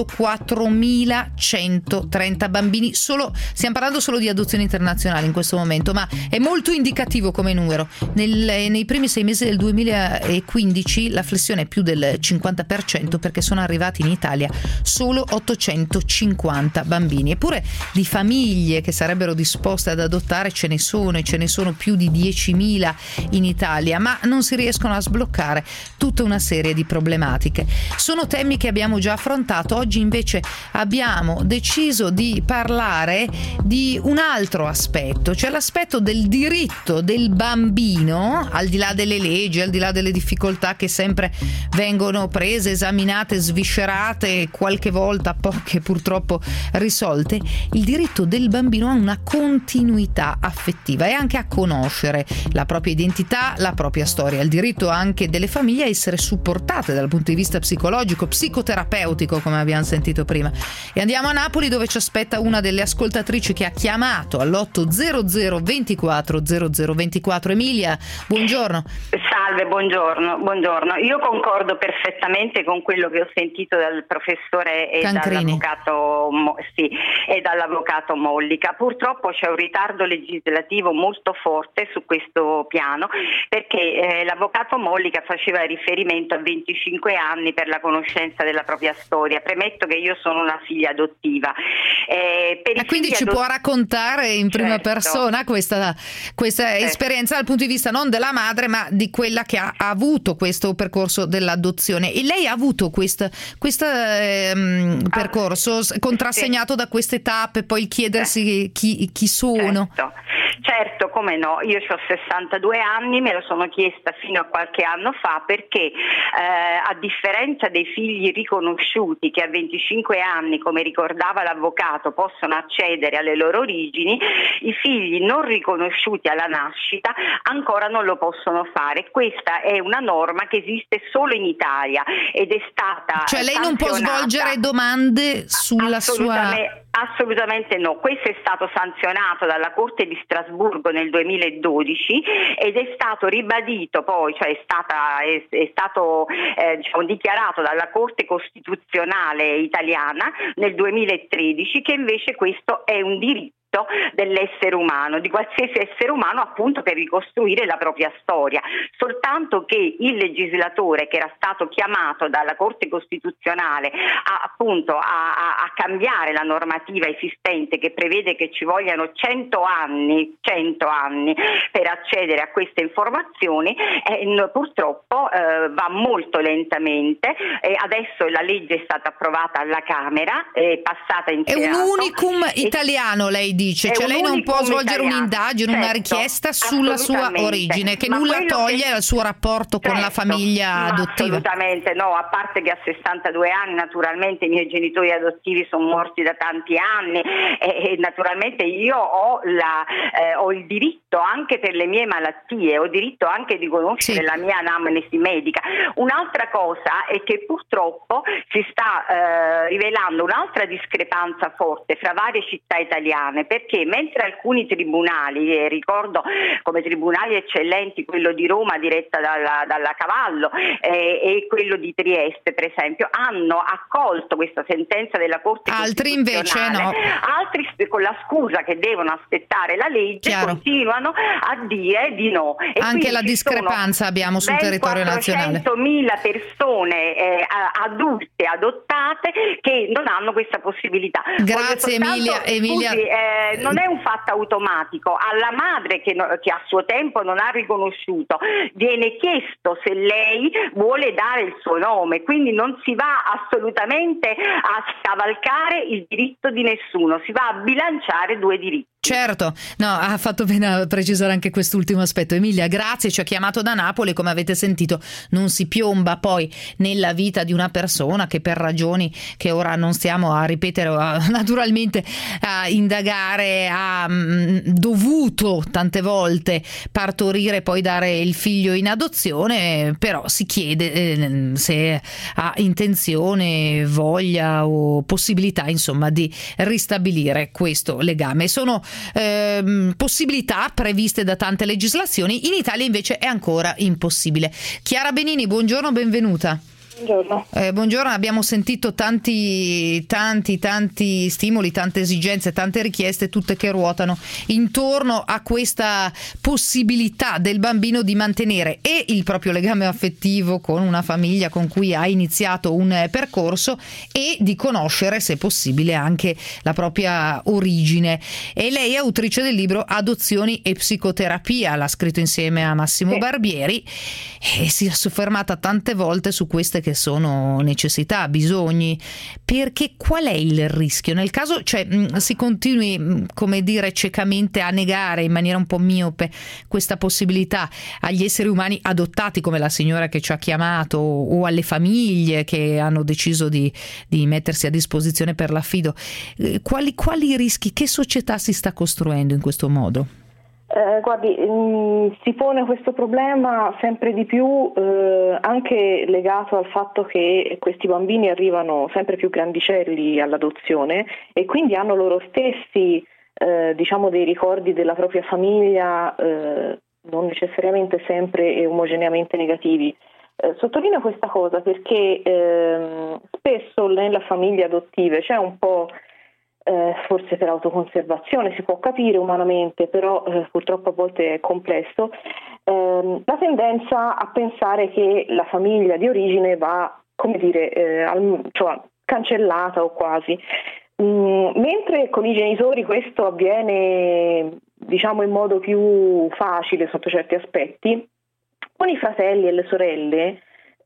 quattromilacentotrenta bambini, solo, stiamo parlando solo di adozioni internazionali in questo momento, ma è molto indicativo come numero. Nel, nei primi sei mesi del duemilaquindici la flessione è più del cinquanta per cento, perché sono arrivati in Italia solo ottocentocinquanta bambini. Eppure di famiglie che sarebbero disposte ad adottare ce ne sono, e ce ne sono più di diecimila in Italia, ma non si riescono a sbloccare tutta una serie di problematiche. Sono temi che abbiamo già affrontato. Oggi invece abbiamo deciso di parlare di un altro aspetto, cioè l'aspetto del diritto del bambino, al di là delle leggi, al di là delle difficoltà che sempre vengono prese, esaminate, sviscerate, qualche volta poche purtroppo risolte. Il diritto del bambino a una continuità affettiva e anche a conoscere la propria identità, la propria storia. Il diritto anche delle famiglie a essere supportate dal punto di vista psicologico, psicoterapeutico, come abbiamo sentito prima. E andiamo a Napoli, dove ci aspetta una delle ascoltatrici che ha chiamato all'otto hundred ventiquattro zero zero ventiquattro. Emilia, buongiorno. Salve, buongiorno, buongiorno. Io concordo perfettamente con quello che ho sentito dal professore e Cancrini. dall'avvocato, sì, e dall'avvocato Mollica. Purtroppo c'è un ritardo legislativo molto forte su questo piano, perché eh, l'avvocato Mollica faceva riferimento a venticinque anni per la conoscenza della propria storia. Premetto che io sono una figlia adottiva. Eh, per e quindi ci adott- può raccontare in prima certo. persona questa, questa certo. esperienza dal punto di vista non della madre, ma di quella che ha, ha avuto questo percorso dell'adozione. E lei ha avuto questo ehm, ah, percorso contrassegnato sì. da queste tappe, poi il chiedersi eh. chi, chi sono. Certo. Certo, come no, io ho sessantadue anni, me lo sono chiesta fino a qualche anno fa, perché eh, a differenza dei figli riconosciuti che a venticinque anni, come ricordava l'avvocato, possono accedere alle loro origini, i figli non riconosciuti alla nascita ancora non lo possono fare. Questa è una norma che esiste solo in Italia ed è stata Cioè lei non può sanzionata. svolgere domande sulla sua Assolutamente no, questo è stato sanzionato dalla Corte di Strasburgo nel duemiladodici ed è stato ribadito poi, cioè è, stata, è, è stato eh, diciamo, dichiarato dalla Corte Costituzionale italiana nel duemilatredici che invece questo è un diritto dell'essere umano, di qualsiasi essere umano, appunto per ricostruire la propria storia, soltanto che il legislatore che era stato chiamato dalla Corte Costituzionale a, appunto a, a, a cambiare la normativa esistente che prevede che ci vogliano cento anni cento anni per accedere a queste informazioni, eh, purtroppo eh, va molto lentamente, e adesso la legge è stata approvata alla Camera, è passata in Senato. È un unicum italiano, lei dice, cioè lei non può svolgere italiano. un'indagine, certo, una richiesta sulla sua origine, che Ma nulla toglie che... al suo rapporto certo, con la famiglia adottiva. Assolutamente no, a parte che a sessantadue anni naturalmente i miei genitori adottivi sono morti da tanti anni e, e naturalmente io ho, la, eh, ho il diritto anche per le mie malattie, ho diritto anche di conoscere sì. la mia anamnesi medica. Un'altra cosa è che purtroppo si sta eh, rivelando un'altra discrepanza forte fra varie città italiane, perché mentre alcuni tribunali, eh, ricordo come tribunali eccellenti quello di Roma diretta dalla, dalla Cavallo eh, e quello di Trieste per esempio, hanno accolto questa sentenza della Corte altri invece no, altri con la scusa che devono aspettare la legge Chiaro. continuano a dire di no. E anche la discrepanza abbiamo sul territorio nazionale, quattrocentomila persone eh, adulte adottate che non hanno questa possibilità. Grazie Emilia, Emilia. Scusi, eh, non è un fatto automatico, alla madre che, no, che a suo tempo non ha riconosciuto viene chiesto se lei vuole dare il suo nome, quindi non si va assolutamente a scavalcare il diritto di nessuno, si va a bilanciare due diritti. Certo, no, ha fatto bene a precisare anche quest'ultimo aspetto. Emilia, grazie, ci ha chiamato da Napoli, come avete sentito non si piomba poi nella vita di una persona che per ragioni che ora non stiamo a ripetere, a, naturalmente a indagare, ha mh, dovuto tante volte partorire e poi dare il figlio in adozione, però si chiede eh, se ha intenzione, voglia o possibilità insomma di ristabilire questo legame. Sono Ehm, possibilità previste da tante legislazioni, in Italia invece è ancora impossibile. Chiara Benini, buongiorno, benvenuta. Buongiorno. Eh, buongiorno, abbiamo sentito tanti, tanti, tanti stimoli, tante esigenze, tante richieste, tutte che ruotano intorno a questa possibilità del bambino di mantenere e il proprio legame affettivo con una famiglia con cui ha iniziato un percorso e di conoscere, se possibile, anche la propria origine. E lei è autrice del libro Adozioni e psicoterapia, l'ha scritto insieme a Massimo sì. Barbieri, e si è soffermata tante volte su queste che sono necessità, bisogni, perché qual è il rischio nel caso, cioè mh, si continui mh, come dire ciecamente a negare in maniera un po' miope questa possibilità agli esseri umani adottati come la signora che ci ha chiamato o alle famiglie che hanno deciso di, di mettersi a disposizione per l'affido, eh, quali, quali rischi, che società si sta costruendo in questo modo? Eh, guardi, mh, si pone questo problema sempre di più eh, anche legato al fatto che questi bambini arrivano sempre più grandicelli all'adozione e quindi hanno loro stessi eh, diciamo dei ricordi della propria famiglia eh, non necessariamente sempre e omogeneamente negativi. Eh, sottolineo questa cosa perché eh, spesso nella famiglia adottive c'è un po', Eh, forse per autoconservazione, si può capire umanamente, però eh, purtroppo a volte è complesso, eh, la tendenza a pensare che la famiglia di origine va, come dire, eh, al, cioè, cancellata o quasi, mm, mentre con i genitori questo avviene diciamo in modo più facile sotto certi aspetti, con i fratelli e le sorelle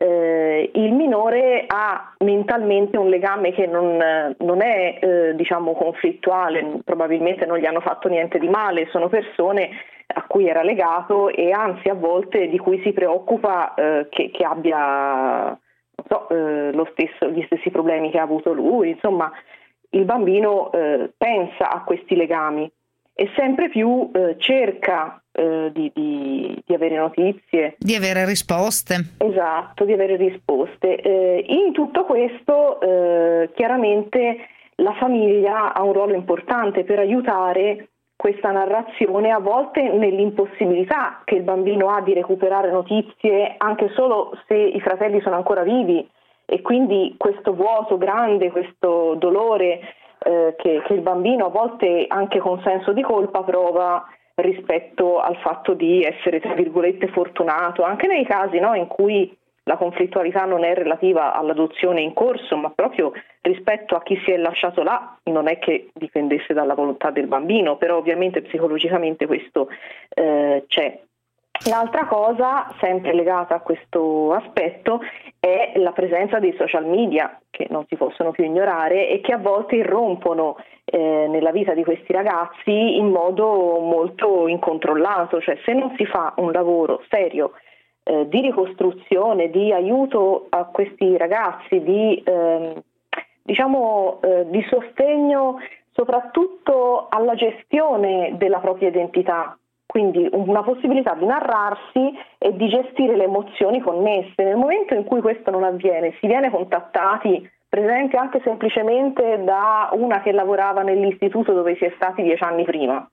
Eh, il minore ha mentalmente un legame che non, non è eh, diciamo conflittuale, probabilmente non gli hanno fatto niente di male, sono persone a cui era legato e anzi a volte di cui si preoccupa eh, che, che abbia non so, eh, lo stesso, gli stessi problemi che ha avuto lui. Insomma, il bambino eh, pensa a questi legami e sempre più eh, cerca eh, di, di, di avere notizie, di avere risposte. Esatto, di avere risposte. Eh, in tutto questo eh, chiaramente la famiglia ha un ruolo importante per aiutare questa narrazione, a volte nell'impossibilità che il bambino ha di recuperare notizie anche solo se i fratelli sono ancora vivi, e quindi questo vuoto grande, questo dolore eh, che, che il bambino a volte anche con senso di colpa prova rispetto al fatto di essere tra virgolette fortunato, anche nei casi, no, in cui la conflittualità non è relativa all'adozione in corso, ma proprio rispetto a chi si è lasciato là, non è che dipendesse dalla volontà del bambino, però ovviamente psicologicamente questo eh, c'è. L'altra cosa, sempre legata a questo aspetto, è la presenza dei social media, che non si possono più ignorare e che a volte irrompono eh, nella vita di questi ragazzi in modo molto incontrollato, cioè se non si fa un lavoro serio eh, di ricostruzione, di aiuto a questi ragazzi, di eh, diciamo eh, di sostegno soprattutto alla gestione della propria identità, quindi una possibilità di narrarsi e di gestire le emozioni connesse. Nel momento in cui questo non avviene, si viene contattati, per esempio anche semplicemente da una che lavorava nell'istituto dove si è stati dieci anni prima.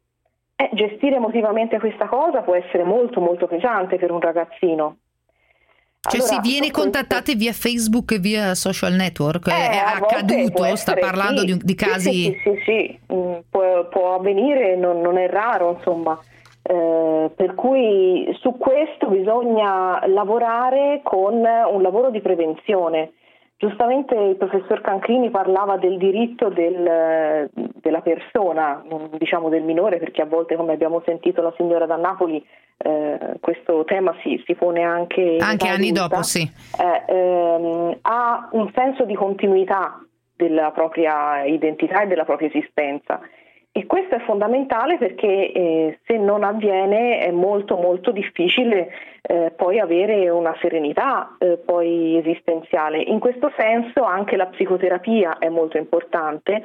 Eh, gestire emotivamente questa cosa può essere molto molto pesante per un ragazzino. Cioè allora, si viene contattati via Facebook e via social network? Eh, è accaduto? essere, sta parlando sì. di, di casi... Sì, sì, sì, sì. Mm, può, può avvenire, non, non è raro, insomma. Eh, per cui su questo bisogna lavorare con un lavoro di prevenzione. Giustamente il professor Cancrini parlava del diritto del, della persona, diciamo del minore, perché a volte, come abbiamo sentito la signora da Napoli, eh, questo tema si, si pone anche anche anni adulta. dopo, sì. Eh, ehm, ha un senso di continuità della propria identità e della propria esistenza. E questo è fondamentale perché eh, se non avviene è molto molto difficile eh, poi avere una serenità eh, poi esistenziale. In questo senso anche la psicoterapia è molto importante,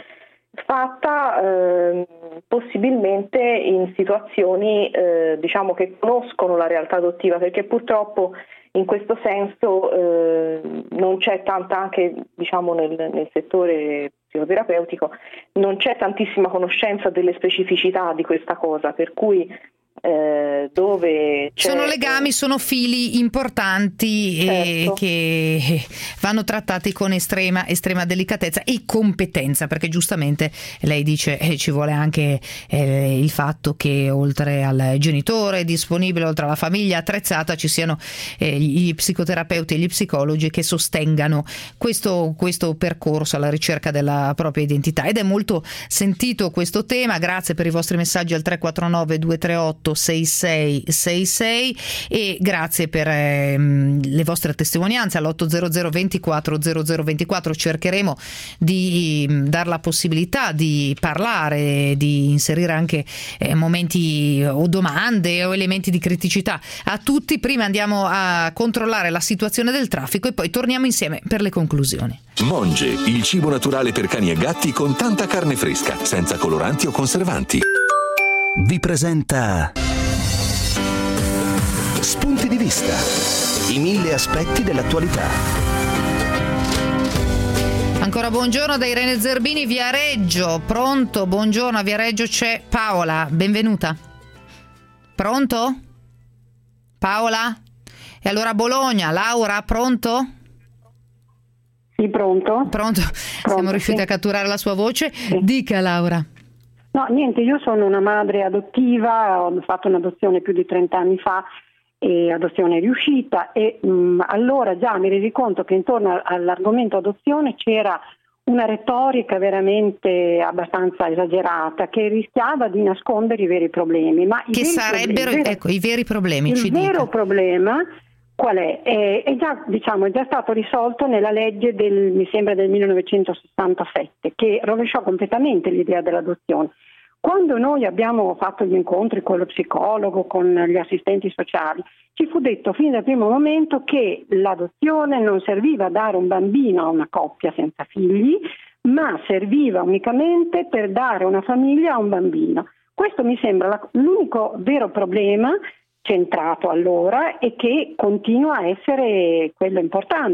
fatta eh, possibilmente in situazioni eh, diciamo che conoscono la realtà adottiva, perché purtroppo in questo senso eh, non c'è tanta, anche diciamo nel, nel settore psicoterapeutico, non c'è tantissima conoscenza delle specificità di questa cosa, per cui eh, dove c'è, sono legami, sono fili importanti certo. e che vanno trattati con estrema estrema delicatezza e competenza, perché giustamente lei dice eh, ci vuole anche eh, il fatto che oltre al genitore disponibile, oltre alla famiglia attrezzata, ci siano eh, gli psicoterapeuti e gli psicologi che sostengano questo, questo percorso alla ricerca della propria identità. Ed è molto sentito questo tema. Grazie per i vostri messaggi al tre quattro nove due tre otto sei sei sei sei e grazie per ehm, le vostre testimonianze all'otto hundred ventiquattro zero zero ventiquattro. Cercheremo di mh, dar la possibilità di parlare, di inserire anche eh, momenti o domande o elementi di criticità a tutti. Prima andiamo a controllare la situazione del traffico e poi torniamo insieme per le conclusioni. Monge, il cibo naturale per cani e gatti con tanta carne fresca, senza coloranti o conservanti. Vi presenta Spunti di vista, i mille aspetti dell'attualità. Ancora buongiorno da Irene Zerbini, Viareggio. Pronto? Buongiorno, a Viareggio c'è Paola, benvenuta. Pronto? Paola? E allora a Bologna, Laura, pronto? Sì, pronto. Pronto? Pronto Siamo riusciti sì. a catturare la sua voce. Sì. Dica, Laura. No, niente, io sono una madre adottiva, ho fatto un'adozione più di trenta anni fa, e adozione riuscita, e mh, allora già mi resi conto che intorno all'argomento adozione c'era una retorica veramente abbastanza esagerata che rischiava di nascondere i veri problemi. Ma che i veri sarebbero problemi, ecco, i veri problemi? Il ci vero dica. problema qual è? È, è, già, diciamo, è già stato risolto nella legge del, mi sembra del millenovecentosessantasette, che rovesciò completamente l'idea dell'adozione. Quando noi abbiamo fatto gli incontri con lo psicologo, con gli assistenti sociali, ci fu detto fin dal primo momento che l'adozione non serviva a dare un bambino a una coppia senza figli, ma serviva unicamente per dare una famiglia a un bambino. Questo mi sembra la, l'unico vero problema centrato allora e che continua a essere quello importante.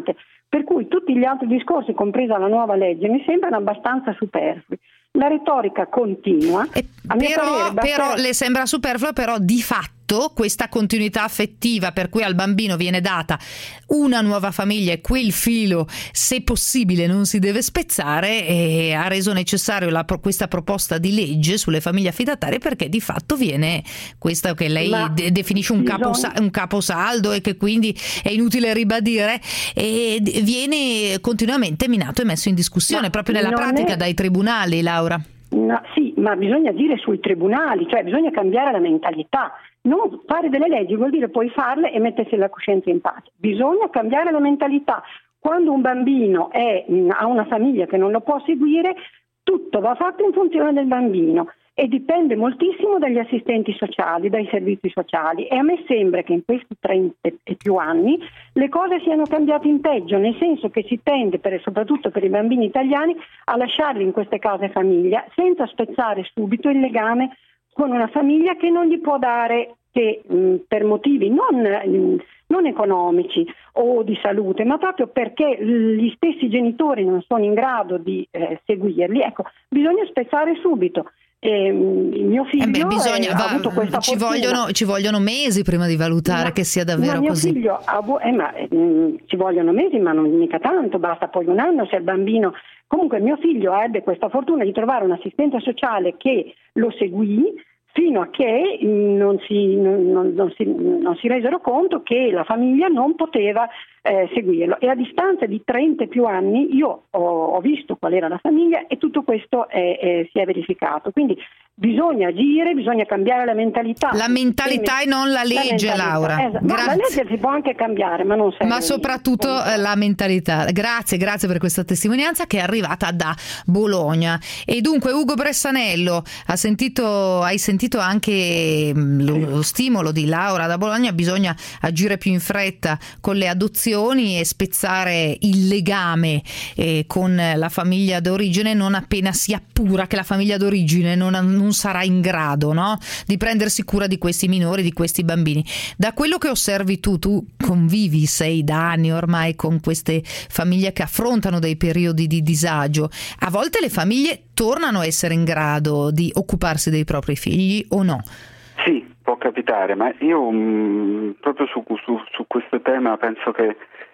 Per cui tutti gli altri discorsi, compresa la nuova legge, mi sembrano abbastanza superflui. La retorica continua. A mio Però, parere, basta... però le sembra superflua, però di fatto questa continuità affettiva per cui al bambino viene data una nuova famiglia e quel filo, se possibile, non si deve spezzare, e ha reso necessario la, questa proposta di legge sulle famiglie affidatarie, perché di fatto viene questo che lei de- definisce un, caposa- un caposaldo e che quindi è inutile ribadire, e viene continuamente minato e messo in discussione Ma proprio nella pratica è... dai tribunali, Laura. No, sì, ma bisogna dire sui tribunali, cioè bisogna cambiare la mentalità. Non fare delle leggi vuol dire poi farle e mettersi la coscienza in pace. Bisogna cambiare la mentalità. Quando un bambino è, ha una famiglia che non lo può seguire, tutto va fatto in funzione del bambino e dipende moltissimo dagli assistenti sociali, dai servizi sociali, e a me sembra che in questi trenta e più anni le cose siano cambiate in peggio, nel senso che si tende, per, soprattutto per i bambini italiani, a lasciarli in queste case famiglia senza spezzare subito il legame con una famiglia che non gli può dare, che mh, per motivi non, mh, non economici o di salute, ma proprio perché gli stessi genitori non sono in grado di eh, seguirli, ecco, bisogna spezzare subito. E, il mio figlio eh beh, bisogna, è, va, ha avuto questa ci fortuna. vogliono, ci vogliono mesi prima di valutare ma, che sia davvero ma mio così. Figlio ha, eh, ma, mh, ci vogliono mesi, ma non mica tanto, basta poi un anno se il bambino. Comunque mio figlio ebbe questa fortuna di trovare un assistente sociale che lo seguì fino a che non si, non, non, non, si, non si resero conto che la famiglia non poteva eh, seguirlo, e a distanza di trenta più anni io ho, ho visto qual era la famiglia e tutto questo è, è, si è verificato. Quindi bisogna agire, bisogna cambiare la mentalità. La mentalità e non la legge, la Laura. Esatto. Ma la legge si può anche cambiare, ma non serve. Ma soprattutto eh, la mentalità. Grazie, grazie per questa testimonianza che è arrivata da Bologna. E dunque Ugo Bressanello, ha sentito, hai sentito anche lo, lo stimolo di Laura da Bologna, bisogna agire più in fretta con le adozioni e spezzare il legame eh, con la famiglia d'origine non appena si appura che la famiglia d'origine non, non sarà in grado, no, di prendersi cura di questi minori, di questi bambini. Da quello che osservi tu, tu convivi, sei da anni ormai con queste famiglie che affrontano dei periodi di disagio. A volte le famiglie tornano a essere in grado di occuparsi dei propri figli o no? Sì, può capitare, ma io mh, proprio su, su, su questo tema penso che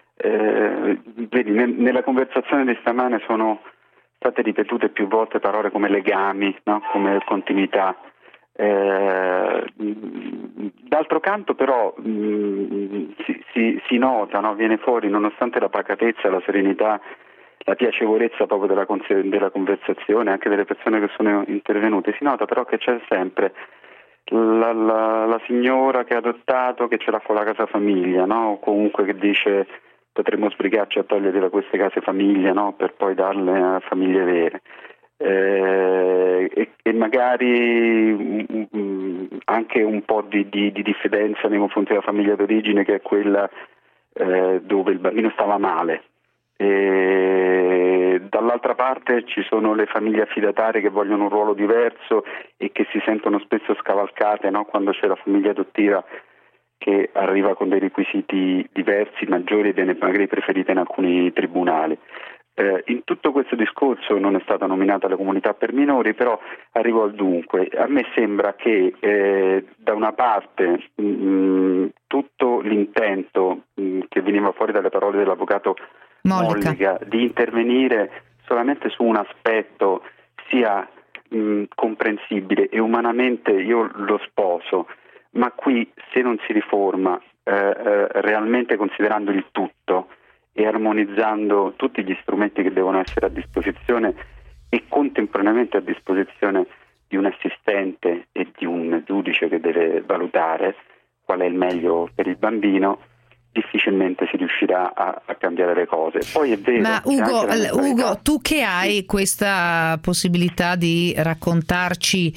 eh, vedi, ne, nella conversazione di stamane sono state ripetute più volte parole come legami, no? Come continuità. Eh, d'altro canto però mh, si, si, si nota, no? Viene fuori, nonostante la pacatezza, la serenità, la piacevolezza proprio della, della conversazione, anche delle persone che sono intervenute, si nota però che c'è sempre la, la, la signora che ha adottato, che ce l'ha con la casa famiglia, no? O comunque che dice potremmo sbrigarci a toglierli da queste case famiglia, no? Per poi darle a famiglie vere. Eh, e, e magari um, anche un po' di, di, di diffidenza nei confronti della famiglia d'origine, che è quella eh, dove il bambino stava male. E dall'altra parte ci sono le famiglie affidatarie che vogliono un ruolo diverso e che si sentono spesso scavalcate, no? Quando c'è la famiglia adottiva che arriva con dei requisiti diversi, maggiori, e viene magari preferita in alcuni tribunali. Eh, in tutto questo discorso non è stata nominata la comunità per minori, però arrivo al dunque. A me sembra che eh, da una parte mh, tutto l'intento mh, che veniva fuori dalle parole dell'avvocato Mollica, Mollica di intervenire solamente su un aspetto sia mh, comprensibile e umanamente io lo sposo, ma qui se non si riforma eh, eh, realmente considerando il tutto e armonizzando tutti gli strumenti che devono essere a disposizione e contemporaneamente a disposizione di un assistente e di un giudice che deve valutare qual è il meglio per il bambino, difficilmente si riuscirà a, a cambiare le cose. Poi è vero. Ma Ugo, Ugo, tu che hai questa possibilità di raccontarci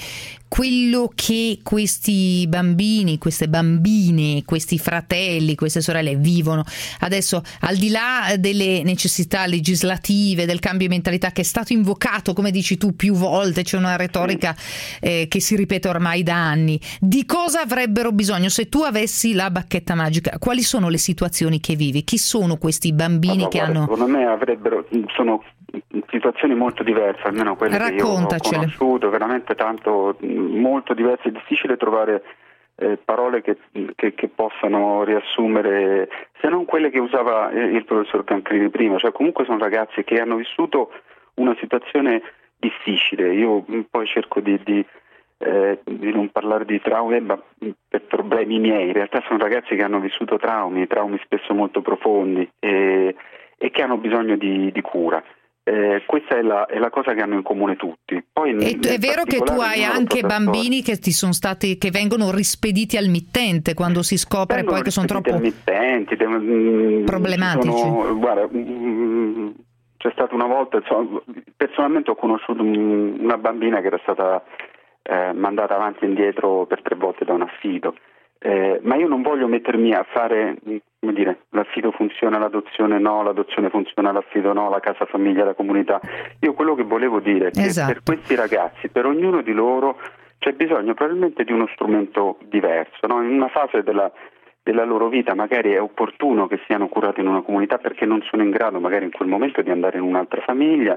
quello che questi bambini, queste bambine, questi fratelli, queste sorelle vivono adesso, al di là delle necessità legislative, del cambio di mentalità che è stato invocato, come dici tu, più volte, c'è una retorica eh, che si ripete ormai da anni, di cosa avrebbero bisogno? Se tu avessi la bacchetta magica, quali sono le situazioni che vivi? Chi sono questi bambini allora, che guarda, hanno... Secondo me avrebbero, sono situazioni molto diverse, almeno quelle che io ho conosciuto, veramente tanto, molto diverse. È difficile trovare eh, parole che, che, che possano riassumere, se non quelle che usava il professor Cancrini prima, cioè comunque sono ragazzi che hanno vissuto una situazione difficile. Io poi cerco di, di, eh, di non parlare di traumi, ma per problemi miei, in realtà sono ragazzi che hanno vissuto traumi, traumi spesso molto profondi e, e che hanno bisogno di, di cura. Eh, questa è la, è la cosa che hanno in comune tutti. Poi, e è vero che tu hai anche bambini che ti sono stati, che vengono rispediti al mittente quando si scopre vengono poi che sono troppo mittenti, de- problematici. Sono, guarda, mh, c'è stata una volta, insomma, personalmente ho conosciuto un, una bambina che era stata eh, mandata avanti e indietro per tre volte da un affido. Eh, ma io non voglio mettermi a fare, come dire, l'affido funziona, l'adozione no, l'adozione funziona, l'affido no, la casa famiglia, la comunità. Io quello che volevo dire è che esatto. per questi ragazzi, per ognuno di loro c'è bisogno probabilmente di uno strumento diverso, no? In una fase della, della loro vita magari è opportuno che siano curati in una comunità perché non sono in grado magari in quel momento di andare in un'altra famiglia.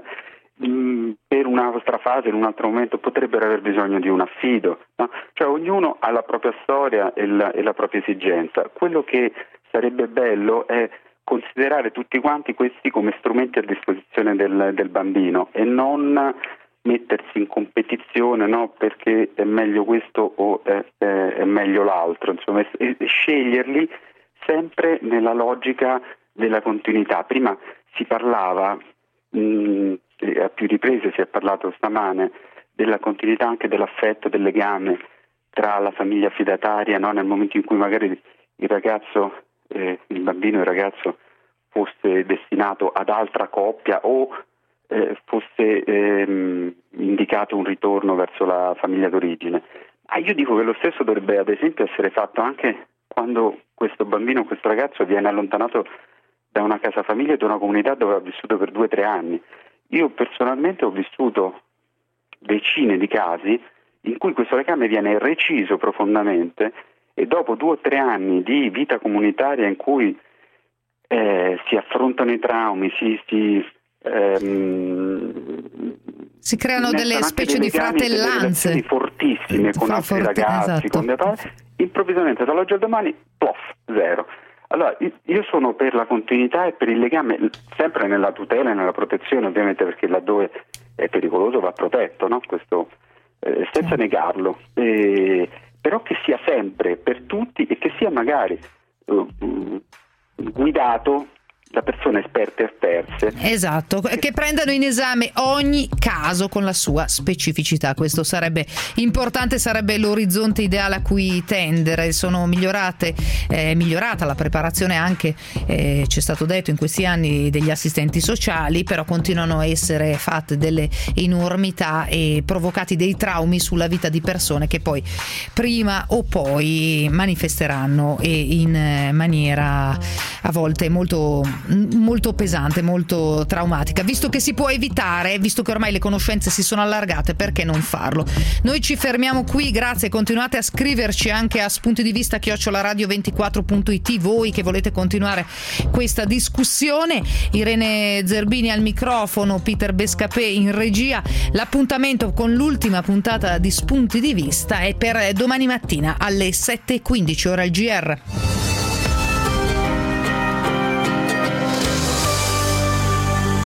Per un'altra fase, in un altro momento potrebbero aver bisogno di un affido, no? Cioè ognuno ha la propria storia e la, e la propria esigenza. Quello che sarebbe bello è considerare tutti quanti questi come strumenti a disposizione del, del bambino e non mettersi in competizione, no? Perché è meglio questo o è, è, è meglio l'altro, insomma, e, e sceglierli sempre nella logica della continuità. Prima si parlava mh, a più riprese, si è parlato stamane della continuità anche dell'affetto, del legame tra la famiglia affidataria, no? Nel momento in cui magari il ragazzo, eh, il bambino, il ragazzo fosse destinato ad altra coppia o eh, fosse ehm, indicato un ritorno verso la famiglia d'origine. Ah, io dico che lo stesso dovrebbe ad esempio essere fatto anche quando questo bambino, questo ragazzo viene allontanato da una casa famiglia e da una comunità dove ha vissuto per due o tre anni. Io personalmente ho vissuto decine di casi in cui questo legame viene reciso profondamente e dopo due o tre anni di vita comunitaria in cui eh, si affrontano i traumi, si, si, ehm, si creano delle specie di fratellanze, delle fortissime con altri forti, ragazzi, esatto. con dei padri, improvvisamente dall'oggi al domani, plof, zero. Allora, io sono per la continuità e per il legame, sempre nella tutela e nella protezione, ovviamente, perché laddove è pericoloso va protetto, no? Questo eh, senza negarlo, eh, però che sia sempre per tutti e che sia magari eh, guidato da persone esperte e terze. Esatto, che prendano in esame ogni caso con la sua specificità. Questo sarebbe importante, sarebbe l'orizzonte ideale a cui tendere. Sono migliorate, eh, migliorata la preparazione anche, eh, ci è stato detto in questi anni, degli assistenti sociali, però continuano a essere fatte delle enormità e provocati dei traumi sulla vita di persone che poi prima o poi manifesteranno e in maniera a volte molto molto pesante, molto traumatica. Visto che si può evitare, visto che ormai le conoscenze si sono allargate, perché non farlo? Noi ci fermiamo qui, grazie, continuate a scriverci anche a spunti di vista chiocciola radio ventiquattro punto it, voi che volete continuare questa discussione. Irene Zerbini al microfono, Peter Bescapè in regia. L'appuntamento con l'ultima puntata di Spunti di Vista è per domani mattina alle sette e quindici, ora il G R.